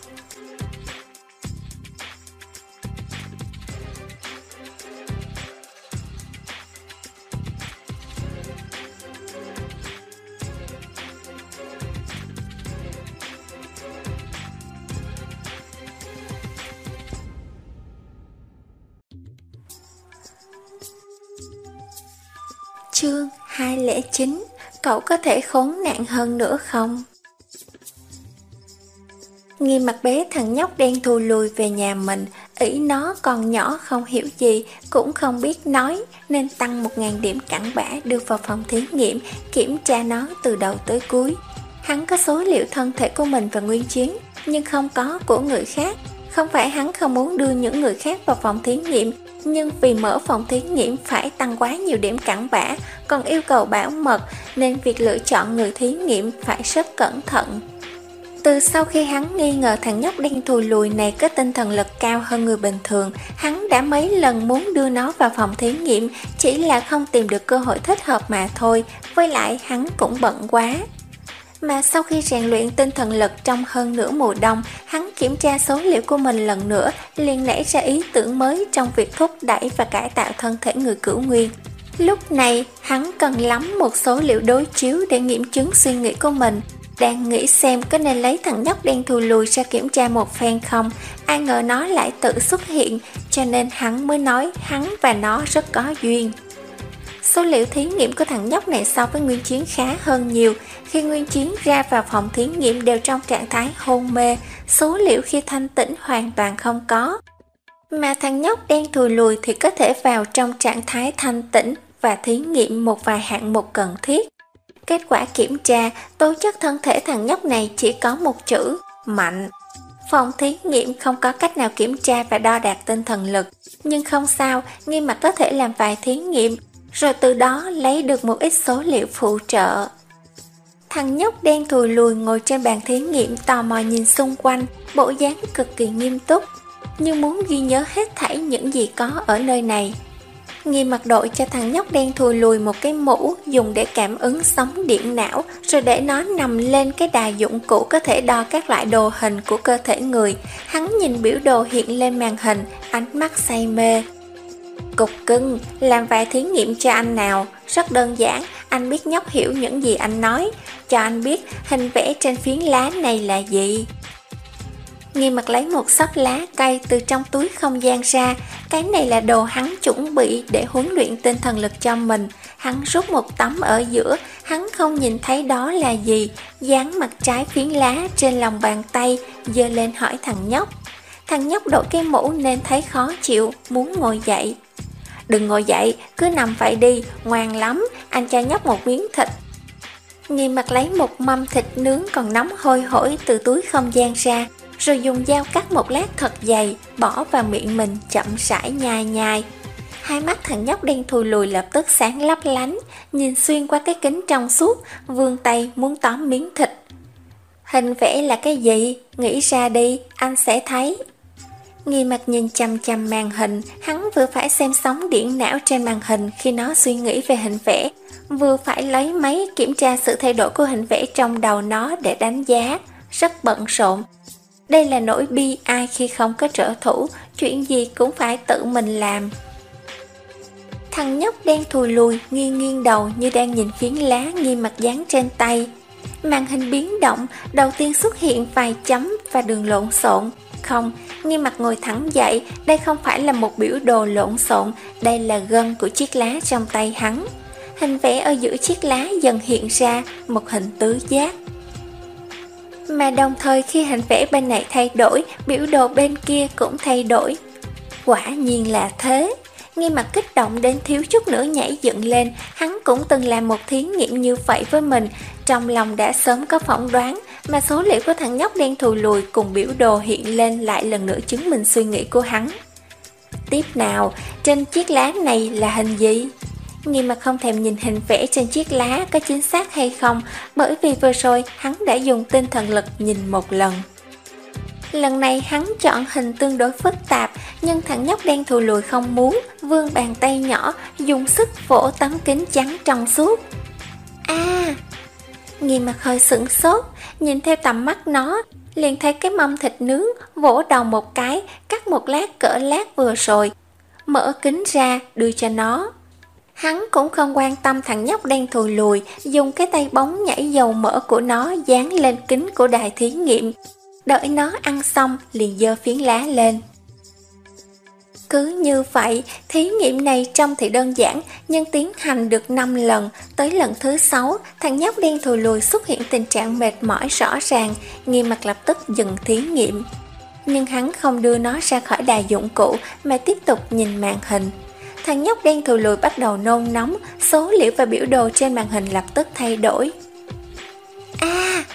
Chương hai không chín. Cậu có thể khốn nạn hơn nữa không? Nghiêm Mặc bế thằng nhóc đen thùi lùi về nhà mình, ỷ nó còn nhỏ không hiểu gì, cũng không biết nói, nên tăng một nghìn điểm cặn bã đưa vào phòng thí nghiệm, kiểm tra nó từ đầu tới cuối. Hắn có số liệu thân thể của mình và Nguyên Chiến, nhưng không có của người khác. Không phải hắn không muốn đưa những người khác vào phòng thí nghiệm, nhưng vì mở phòng thí nghiệm phải tăng quá nhiều điểm cặn bã, còn yêu cầu bảo mật, nên việc lựa chọn người thí nghiệm phải rất cẩn thận. Từ sau khi hắn nghi ngờ thằng nhóc đen thùi lùi này có tinh thần lực cao hơn người bình thường, hắn đã mấy lần muốn đưa nó vào phòng thí nghiệm, chỉ là không tìm được cơ hội thích hợp mà thôi, với lại hắn cũng bận quá. Mà sau khi rèn luyện tinh thần lực trong hơn nửa mùa đông, hắn kiểm tra số liệu của mình lần nữa, liền nảy ra ý tưởng mới trong việc thúc đẩy và cải tạo thân thể người cửu nguyên. Lúc này, hắn cần lắm một số liệu đối chiếu để nghiệm chứng suy nghĩ của mình. Đang nghĩ xem có nên lấy thằng nhóc đen thùi lùi ra kiểm tra một phen không, ai ngờ nó lại tự xuất hiện, cho nên hắn mới nói hắn và nó rất có duyên. Số liệu thí nghiệm của thằng nhóc này so với Nguyên Chiến khá hơn nhiều. Khi Nguyên Chiến ra vào phòng thí nghiệm đều trong trạng thái hôn mê, số liệu khi thanh tỉnh hoàn toàn không có. Mà thằng nhóc đen thùi lùi thì có thể vào trong trạng thái thanh tỉnh và thí nghiệm một vài hạng mục cần thiết. Kết quả kiểm tra, tố chất thân thể thằng nhóc này chỉ có một chữ, mạnh. Phòng thí nghiệm không có cách nào kiểm tra và đo đạc tinh thần lực, nhưng không sao, Nghiêm Mặc có thể làm vài thí nghiệm, rồi từ đó lấy được một ít số liệu phụ trợ. Thằng nhóc đen thùi lùi ngồi trên bàn thí nghiệm tò mò nhìn xung quanh, bộ dáng cực kỳ nghiêm túc, nhưng muốn ghi nhớ hết thảy những gì có ở nơi này. Nghiêm Mặc đội cho thằng nhóc đen thùi lùi một cái mũ dùng để cảm ứng sóng điện não, rồi để nó nằm lên cái đài dụng cụ có thể đo các loại đồ hình của cơ thể người. Hắn nhìn biểu đồ hiện lên màn hình, ánh mắt say mê. Cục cưng, làm vài thí nghiệm cho anh nào, rất đơn giản, anh biết nhóc hiểu những gì anh nói, cho anh biết hình vẽ trên phiến lá này là gì. Nghiêm Mặc lấy một xấp lá cây từ trong túi không gian ra, cái này là đồ hắn chuẩn bị để huấn luyện tinh thần lực cho mình. Hắn rút một tấm ở giữa, hắn không nhìn thấy đó là gì, dán mặt trái phiến lá trên lòng bàn tay, giơ lên hỏi thằng nhóc. Thằng nhóc đội cái mũ nên thấy khó chịu, muốn ngồi dậy. Đừng ngồi dậy, cứ nằm vậy đi, ngoan lắm, anh cho nhóc một miếng thịt. Nghiêm Mặc lấy một mâm thịt nướng còn nóng hôi hổi từ túi không gian ra, rồi dùng dao cắt một lát thật dày, bỏ vào miệng mình chậm rãi nhai nhai. Hai mắt thằng nhóc đen thùi lùi lập tức sáng lấp lánh, nhìn xuyên qua cái kính trong suốt, vươn tay muốn tóm miếng thịt. Hình vẽ là cái gì? Nghĩ ra đi, anh sẽ thấy. Nghiêm Mặc nhìn chằm chằm màn hình, hắn vừa phải xem sóng điện não trên màn hình khi nó suy nghĩ về hình vẽ, vừa phải lấy máy kiểm tra sự thay đổi của hình vẽ trong đầu nó để đánh giá, rất bận rộn. Đây là nỗi bi ai khi không có trợ thủ, chuyện gì cũng phải tự mình làm. Thằng nhóc đen thùi lùi, nghiêng nghiêng đầu như đang nhìn phiến lá Nghiêm Mặc dán trên tay. Màn hình biến động, đầu tiên xuất hiện vài chấm và đường lộn xộn. Không, Nghiêm Mặc ngồi thẳng dậy, đây không phải là một biểu đồ lộn xộn, đây là gân của chiếc lá trong tay hắn. Hình vẽ ở giữa chiếc lá dần hiện ra một hình tứ giác. Mà đồng thời khi hình vẽ bên này thay đổi, biểu đồ bên kia cũng thay đổi. Quả nhiên là thế. Nghiêm Mặc kích động đến thiếu chút nữa nhảy dựng lên, hắn cũng từng làm một thí nghiệm như vậy với mình, trong lòng đã sớm có phỏng đoán, mà số liệu của thằng nhóc đen thùi lùi cùng biểu đồ hiện lên lại lần nữa chứng minh suy nghĩ của hắn. Tiếp nào, trên chiếc lá này là hình gì? Nghiêm Mặc không thèm nhìn hình vẽ trên chiếc lá có chính xác hay không, bởi vì vừa rồi hắn đã dùng tinh thần lực nhìn một lần. Lần này hắn chọn hình tương đối phức tạp, nhưng thằng nhóc đen thùi lùi không muốn, vươn bàn tay nhỏ, dùng sức vỗ tấm kính trắng trong suốt. À! Nghiêm Mặc hơi sửng sốt, nhìn theo tầm mắt nó, liền thấy cái mâm thịt nướng, vỗ đầu một cái, cắt một lát cỡ lát vừa rồi, mở kính ra, đưa cho nó. Hắn cũng không quan tâm thằng nhóc đen thùi lùi, dùng cái tay bóng nhảy dầu mỡ của nó dán lên kính của đài thí nghiệm. Đợi nó ăn xong, liền giơ phiến lá lên. Cứ như vậy, thí nghiệm này trông thì đơn giản, nhưng tiến hành được năm lần, tới lần thứ sáu, thằng nhóc đen thùi lùi xuất hiện tình trạng mệt mỏi rõ ràng, Nghiêm Mặc lập tức dừng thí nghiệm. nhưng hắn không đưa nó ra khỏi đài dụng cụ mà tiếp tục nhìn màn hình. Thằng nhóc đen thùi lùi bắt đầu nôn nóng, số liệu và biểu đồ trên màn hình lập tức thay đổi. À!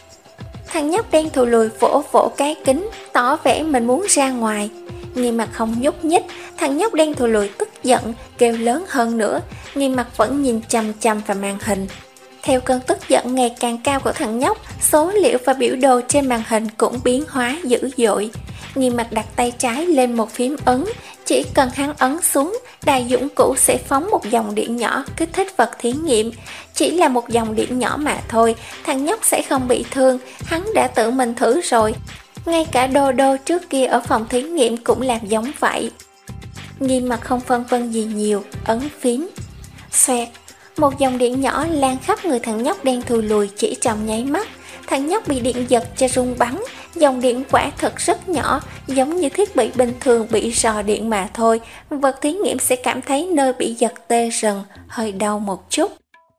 Thằng nhóc đen thùi lùi vỗ vỗ cái kính, tỏ vẻ mình muốn ra ngoài. Nghiêm Mặt không nhúc nhích, thằng nhóc đen thùi lùi tức giận, kêu lớn hơn nữa. Nghiêm Mặt vẫn nhìn chằm chằm vào màn hình. Theo cơn tức giận ngày càng cao của thằng nhóc, số liệu và biểu đồ trên màn hình cũng biến hóa dữ dội. Nghiêm Mặt đặt tay trái lên một phím ấn, chỉ cần hắn ấn xuống, đài dụng cụ sẽ phóng một dòng điện nhỏ kích thích vật thí nghiệm. Chỉ là một dòng điện nhỏ mà thôi, thằng nhóc sẽ không bị thương, hắn đã tự mình thử rồi. Ngay cả Đô Đô trước kia ở phòng thí nghiệm cũng làm giống vậy. Nghiêm Mặt không phân vân gì nhiều, ấn phím. Xoẹt, một dòng điện nhỏ lan khắp người thằng nhóc đen thùi lùi chỉ trong nháy mắt. Thằng nhóc bị điện giật cho rung bắn, dòng điện quả thật rất nhỏ, giống như thiết bị bình thường bị rò điện mà thôi. Vật thí nghiệm sẽ cảm thấy nơi bị giật tê rần, hơi đau một chút.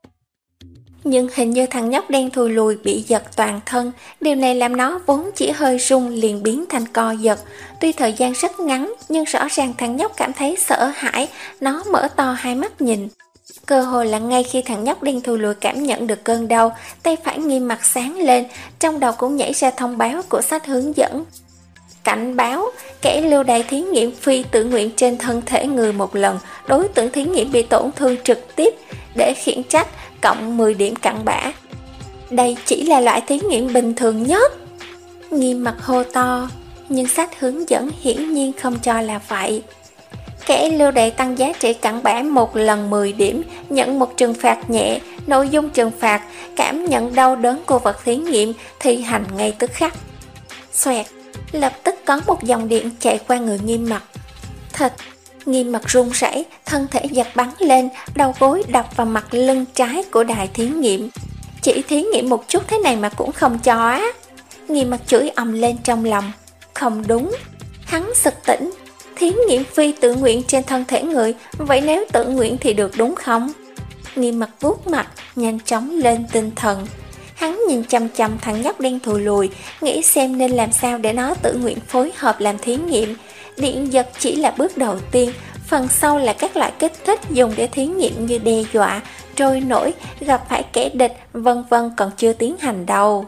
Nhưng hình như thằng nhóc đen thùi lùi bị giật toàn thân, điều này làm nó vốn chỉ hơi rung liền biến thành co giật. Tuy thời gian rất ngắn, nhưng rõ ràng thằng nhóc cảm thấy sợ hãi, nó mở to hai mắt nhìn. Cơ hội là ngay khi thằng nhóc đen thùi lùi cảm nhận được cơn đau, tay phải Nghiêm Mặt sáng lên, trong đầu cũng nhảy ra thông báo của sách hướng dẫn. Cảnh báo, kẻ lưu đày thí nghiệm phi tự nguyện trên thân thể người một lần, đối tượng thí nghiệm bị tổn thương trực tiếp, để khiển trách, cộng mười điểm cặn bã. Đây chỉ là loại thí nghiệm bình thường nhất. Nghiêm Mặt hô to, nhưng sách hướng dẫn hiển nhiên không cho là vậy. Kẻ lưu đày tăng giá trị cặn bã một lần mười điểm, nhận một trừng phạt nhẹ, nội dung trừng phạt, cảm nhận đau đớn của vật thí nghiệm, thi hành ngay tức khắc. Xoẹt, lập tức có một dòng điện chạy qua người Nghiêm Mặt. Thịt, Nghiêm Mặt run rẩy, thân thể giật bắn lên, đầu gối đập vào mặt lưng trái của đài thí nghiệm. Chỉ thí nghiệm một chút thế này mà cũng không cho á. Nghiêm Mặt chửi ầm lên trong lòng. Không đúng, hắn sực tỉnh. Thí nghiệm phi tự nguyện trên thân thể người, vậy nếu tự nguyện thì được đúng không? Nghiêm Mặt vuốt mặt, nhanh chóng lên tinh thần. Hắn nhìn chăm chăm thằng nhóc đen thùi lùi, nghĩ xem nên làm sao để nó tự nguyện phối hợp làm thí nghiệm. Điện giật chỉ là bước đầu tiên, phần sau là các loại kích thích dùng để thí nghiệm như đe dọa, trôi nổi, gặp phải kẻ địch, vân vân còn chưa tiến hành đâu.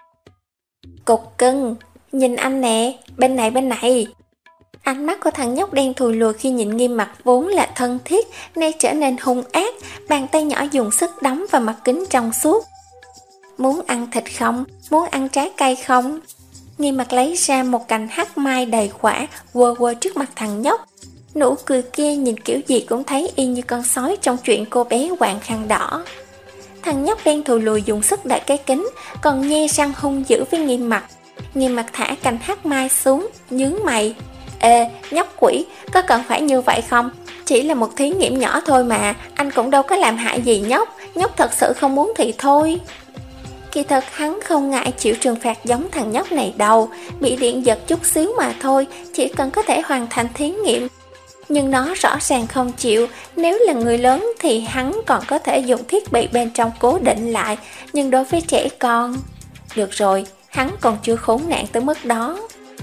Cục cưng, nhìn anh nè, bên này bên này. Ánh mắt của thằng nhóc đen thùi lùi khi nhìn Nghiêm Mặt vốn là thân thiết, nay trở nên hung ác, bàn tay nhỏ dùng sức đấm vào mặt kính trong suốt. Muốn ăn thịt không? Muốn ăn trái cây không? Nghiêm Mặt lấy ra một cành hắc mai đầy quả, quơ quơ trước mặt thằng nhóc. Nụ cười kia nhìn kiểu gì cũng thấy y như con sói trong chuyện cô bé quàng khăn đỏ. Thằng nhóc đen thùi lùi dùng sức đẩy cái kính, còn nhe răng hung dữ với Nghiêm Mặt. Nghiêm Mặt thả cành hắc mai xuống, nhướng mày. Ê, nhóc quỷ, có cần phải như vậy không? Chỉ là một thí nghiệm nhỏ thôi mà, anh cũng đâu có làm hại gì nhóc, nhóc thật sự không muốn thì thôi. Kỳ thật hắn không ngại chịu trừng phạt giống thằng nhóc này đâu, bị điện giật chút xíu mà thôi, chỉ cần có thể hoàn thành thí nghiệm. Nhưng nó rõ ràng không chịu, nếu là người lớn thì hắn còn có thể dùng thiết bị bên trong cố định lại, nhưng đối với trẻ con... Được rồi, hắn còn chưa khốn nạn tới mức đó.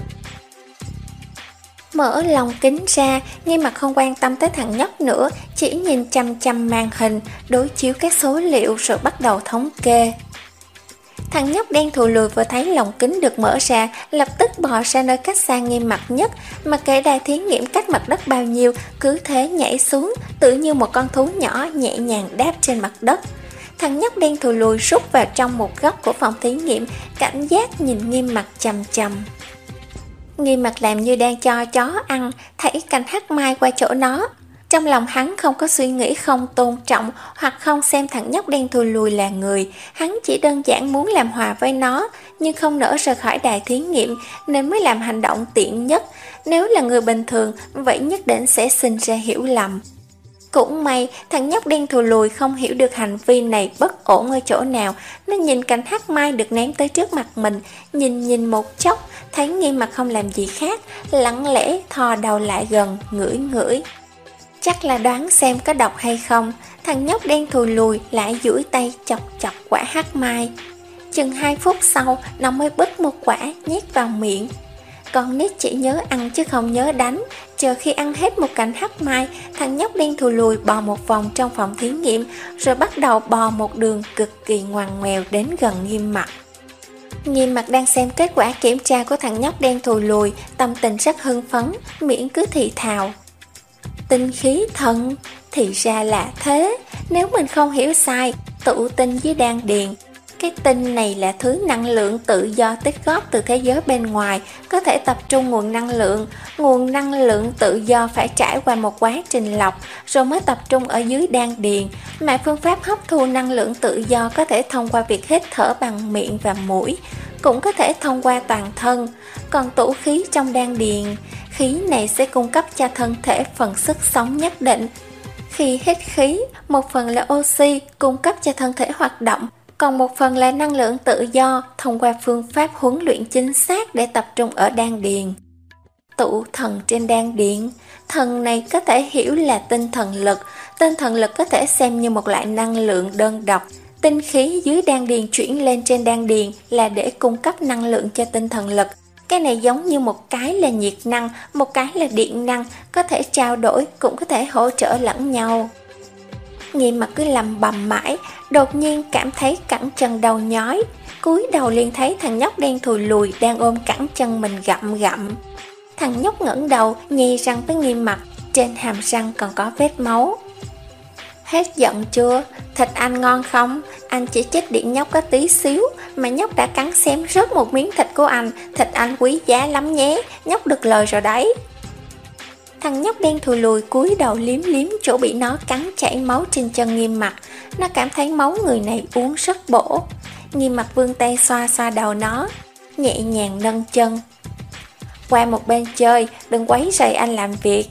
Mở lòng kính ra, Nghiêm Mặt không quan tâm tới thằng nhóc nữa, chỉ nhìn chăm chăm màn hình, đối chiếu các số liệu rồi bắt đầu thống kê. Thằng nhóc đen thùi lùi vừa thấy lồng kính được mở ra, lập tức bò ra nơi cách xa Nghiêm Mặt nhất, mà kể đài thí nghiệm cách mặt đất bao nhiêu, cứ thế nhảy xuống, tự như một con thú nhỏ nhẹ nhàng đáp trên mặt đất. Thằng nhóc đen thùi lùi rút vào trong một góc của phòng thí nghiệm, cảnh giác nhìn Nghiêm Mặt chằm chằm. Nghiêm Mặt làm như đang cho chó ăn, thảy cành hắc mai qua chỗ nó. Trong lòng hắn không có suy nghĩ không tôn trọng hoặc không xem thằng nhóc đen thùi lùi là người, hắn chỉ đơn giản muốn làm hòa với nó, nhưng không nỡ rời khỏi đài thí nghiệm nên mới làm hành động tiện nhất. Nếu là người bình thường, vậy nhất định sẽ sinh ra hiểu lầm. Cũng may, thằng nhóc đen thùi lùi không hiểu được hành vi này bất ổn ở chỗ nào, nó nhìn cành hắc mai được ném tới trước mặt mình, nhìn nhìn một chốc, thấy Nghiêm Mặt không làm gì khác, lặng lẽ thò đầu lại gần, ngửi ngửi. Chắc là đoán xem có độc hay không, thằng nhóc đen thùi lùi lại duỗi tay chọc chọc quả hắc mai. Chừng hai phút sau, nó mới bứt một quả nhét vào miệng. con nít chỉ nhớ ăn chứ không nhớ đánh. Chờ khi ăn hết một cành hắc mai, thằng nhóc đen thùi lùi bò một vòng trong phòng thí nghiệm, rồi bắt đầu bò một đường cực kỳ ngoằn ngoèo đến gần Nghiêm Mặc. Nghiêm Mặc đang xem kết quả kiểm tra của thằng nhóc đen thùi lùi, tâm tình rất hưng phấn, miệng cứ thì thào: tinh khí thần, thì ra là thế. Nếu mình không hiểu sai, tụ tinh với đan điền, cái tinh này là thứ năng lượng tự do tích góp từ thế giới bên ngoài, có thể tập trung nguồn năng lượng. Nguồn năng lượng tự do phải trải qua một quá trình lọc, rồi mới tập trung ở dưới đan điền. Mà phương pháp hấp thu năng lượng tự do có thể thông qua việc hít thở bằng miệng và mũi, cũng có thể thông qua toàn thân. Còn tụ khí trong đan điền, khí này sẽ cung cấp cho thân thể phần sức sống nhất định. Khi hít khí, một phần là oxy cung cấp cho thân thể hoạt động, còn một phần là năng lượng tự do thông qua phương pháp huấn luyện chính xác để tập trung ở đan điền. Tụ thần trên đan điền, thần này có thể hiểu là tinh thần lực. Tinh thần lực có thể xem như một loại năng lượng đơn độc. Tinh khí dưới đan điền chuyển lên trên đan điền là để cung cấp năng lượng cho tinh thần lực. Cái này giống như một cái là nhiệt năng, một cái là điện năng, có thể trao đổi, cũng có thể hỗ trợ lẫn nhau. Nghiêm Mặc cứ lầm bầm mãi, đột nhiên cảm thấy cẳng chân đau nhói, cúi đầu liền thấy thằng nhóc đen thùi lùi đang ôm cẳng chân mình gặm gặm. Thằng nhóc ngẩng đầu, nhe răng với Nghiêm Mặc, trên hàm răng còn có vết máu. Hết giận chưa? Thịt anh ngon không? Anh chỉ chết điện nhóc có tí xíu, mà nhóc đã cắn xém rớt một miếng thịt của anh. Thịt anh quý giá lắm nhé, nhóc được lời rồi đấy. Thằng nhóc đen thùi lùi cúi đầu liếm liếm chỗ bị nó cắn chảy máu trên chân Nghiêm Mặc. Nó cảm thấy máu người này uống rất bổ. Nghiêm Mặc vươn tay xoa xoa đầu nó, nhẹ nhàng nâng chân. Qua một bên chơi, đừng quấy rầy anh làm việc.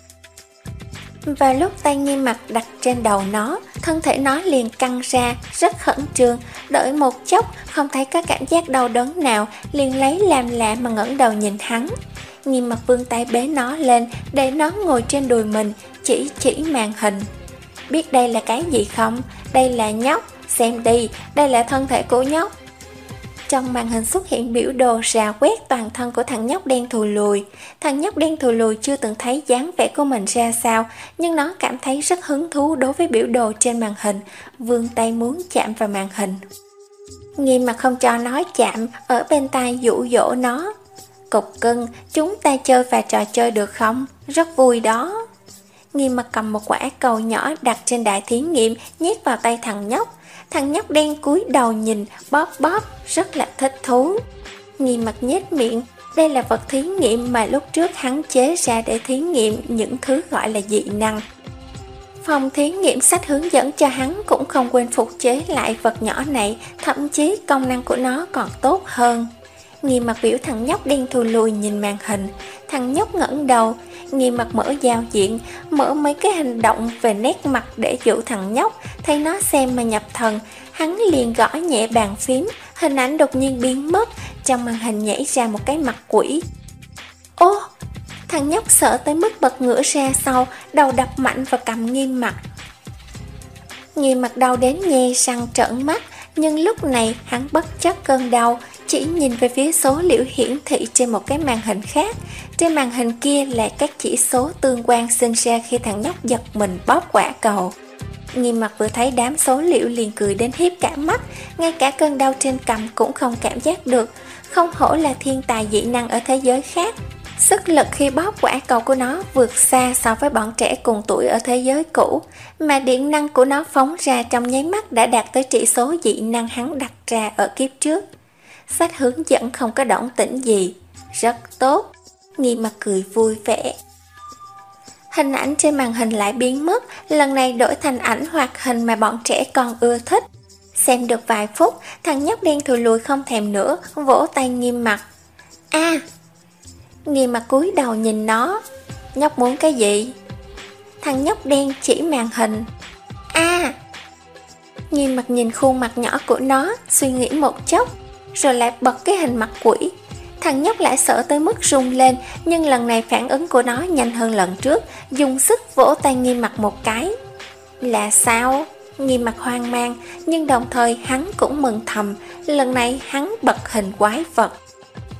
Và lúc tay Nghiêm Mặc đặt trên đầu nó, thân thể nó liền căng ra, rất khẩn trương. Đợi một chốc, không thấy có cảm giác đau đớn nào, liền lấy làm lạ mà ngẩng đầu nhìn hắn. Nghiêm Mặc vươn tay bế nó lên, để nó ngồi trên đùi mình, chỉ chỉ màn hình. Biết đây là cái gì không? Đây là nhóc, xem đi, đây là thân thể của nhóc. Trong màn hình xuất hiện biểu đồ rà quét toàn thân của thằng nhóc đen thùi lùi. Thằng nhóc đen thùi lùi chưa từng thấy dáng vẻ của mình ra sao, nhưng nó cảm thấy rất hứng thú đối với biểu đồ trên màn hình, vươn tay muốn chạm vào màn hình. Nghiêm Mặc không cho nó chạm, ở bên tai dụ dỗ nó. Cục cưng, chúng ta chơi vài trò chơi được không? Rất vui đó. Nghiêm Mặc cầm một quả cầu nhỏ đặt trên đài thí nghiệm, nhét vào tay thằng nhóc. Thằng nhóc đen cúi đầu nhìn, bóp bóp, rất là thích thú. Nghiêm Mặc nhếch miệng, đây là vật thí nghiệm mà lúc trước hắn chế ra để thí nghiệm những thứ gọi là dị năng. Phòng thí nghiệm sách hướng dẫn cho hắn cũng không quên phục chế lại vật nhỏ này, thậm chí công năng của nó còn tốt hơn. Nghiêm Mặc biểu thằng nhóc đen thùi lùi nhìn màn hình. Thằng nhóc ngẩng đầu. Nghiêm Mặc mở giao diện, mở mấy cái hành động về nét mặt để dụ thằng nhóc. Thấy nó xem mà nhập thần, hắn liền gõ nhẹ bàn phím. Hình ảnh đột nhiên biến mất. Trong màn hình nhảy ra một cái mặt quỷ. Ô! Thằng nhóc sợ tới mức bật ngửa ra sau, đầu đập mạnh vào cằm Nghiêm Mặc. Nghiêm Mặc đau đến nhe răng trợn mắt, nhưng lúc này hắn bất chấp cơn đau, chỉ nhìn về phía số liệu hiển thị trên một cái màn hình khác. Trên màn hình kia là các chỉ số tương quan sinh ra khi thằng nhóc giật mình bóp quả cầu. Nghiêm Mặc vừa thấy đám số liệu liền cười đến hiếp cả mắt, ngay cả cơn đau trên cằm cũng không cảm giác được. Không hổ là thiên tài dị năng ở thế giới khác. Sức lực khi bóp quả cầu của nó vượt xa so với bọn trẻ cùng tuổi ở thế giới cũ, mà điện năng của nó phóng ra trong nháy mắt đã đạt tới chỉ số dị năng hắn đặt ra ở kiếp trước. Sách hướng dẫn không có động tĩnh gì. Rất tốt. Nghiêm Mặc cười vui vẻ. Hình ảnh trên màn hình lại biến mất, lần này đổi thành ảnh hoạt hình mà bọn trẻ con ưa thích. Xem được vài phút, thằng nhóc đen thùi lùi không thèm nữa, vỗ tay Nghiêm Mặc. A! À, Nghiêm Mặc cúi đầu nhìn nó. Nhóc muốn cái gì? Thằng nhóc đen chỉ màn hình. A! À, Nghiêm Mặc nhìn khuôn mặt nhỏ của nó, suy nghĩ một chốc, rồi lại bật cái hình mặt quỷ. Thằng nhóc lại sợ tới mức rung lên, nhưng lần này phản ứng của nó nhanh hơn lần trước, dùng sức vỗ tay Nghiêm Mặc một cái. Là sao? Nghiêm Mặc hoang mang, nhưng đồng thời hắn cũng mừng thầm, lần này hắn bật hình quái vật.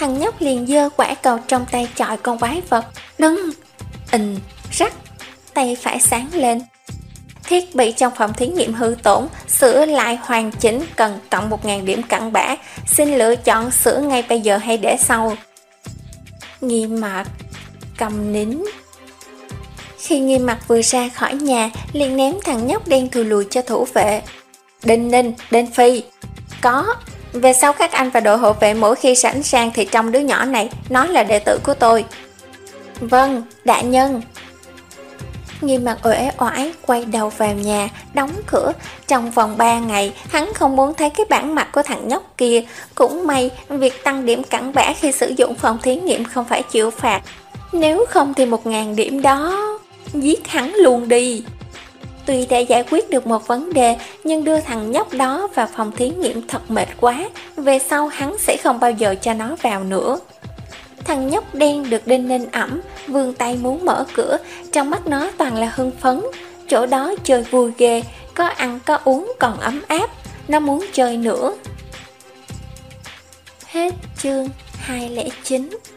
Thằng nhóc liền giơ quả cầu trong tay chọi con quái vật. Đừng! Ình, rắc, tay phải sáng lên. Thiết bị trong phòng thí nghiệm hư tổn, sửa lại hoàn chỉnh cần cộng một nghìn điểm cặn bã. Xin lựa chọn sửa ngay bây giờ hay để sau. Nghiêm Mặt cầm nín. Khi Nghiêm Mặt vừa ra khỏi nhà, liền ném thằng nhóc đen thùi lùi cho thủ vệ. Đinh Ninh, Đinh Phi. Có. Về sau các anh và đội hộ vệ mỗi khi sẵn sàng thì trong đứa nhỏ này, nó là đệ tử của tôi. Vâng, đại nhân. Nghiêm Mặt uể oải quay đầu vào nhà, đóng cửa. Trong vòng ba ngày, hắn không muốn thấy cái bản mặt của thằng nhóc kia. Cũng may, việc tăng điểm cặn bã khi sử dụng phòng thí nghiệm không phải chịu phạt. Nếu không thì một ngàn điểm đó, giết hắn luôn đi. Tuy đã giải quyết được một vấn đề, nhưng đưa thằng nhóc đó vào phòng thí nghiệm thật mệt quá. Về sau hắn sẽ không bao giờ cho nó vào nữa. Thằng nhóc đen được Đinh Ninh ẵm, vươn tay muốn mở cửa, trong mắt nó toàn là hưng phấn. Chỗ đó chơi vui ghê, có ăn có uống còn ấm áp, nó muốn chơi nữa. Hết chương hai không chín.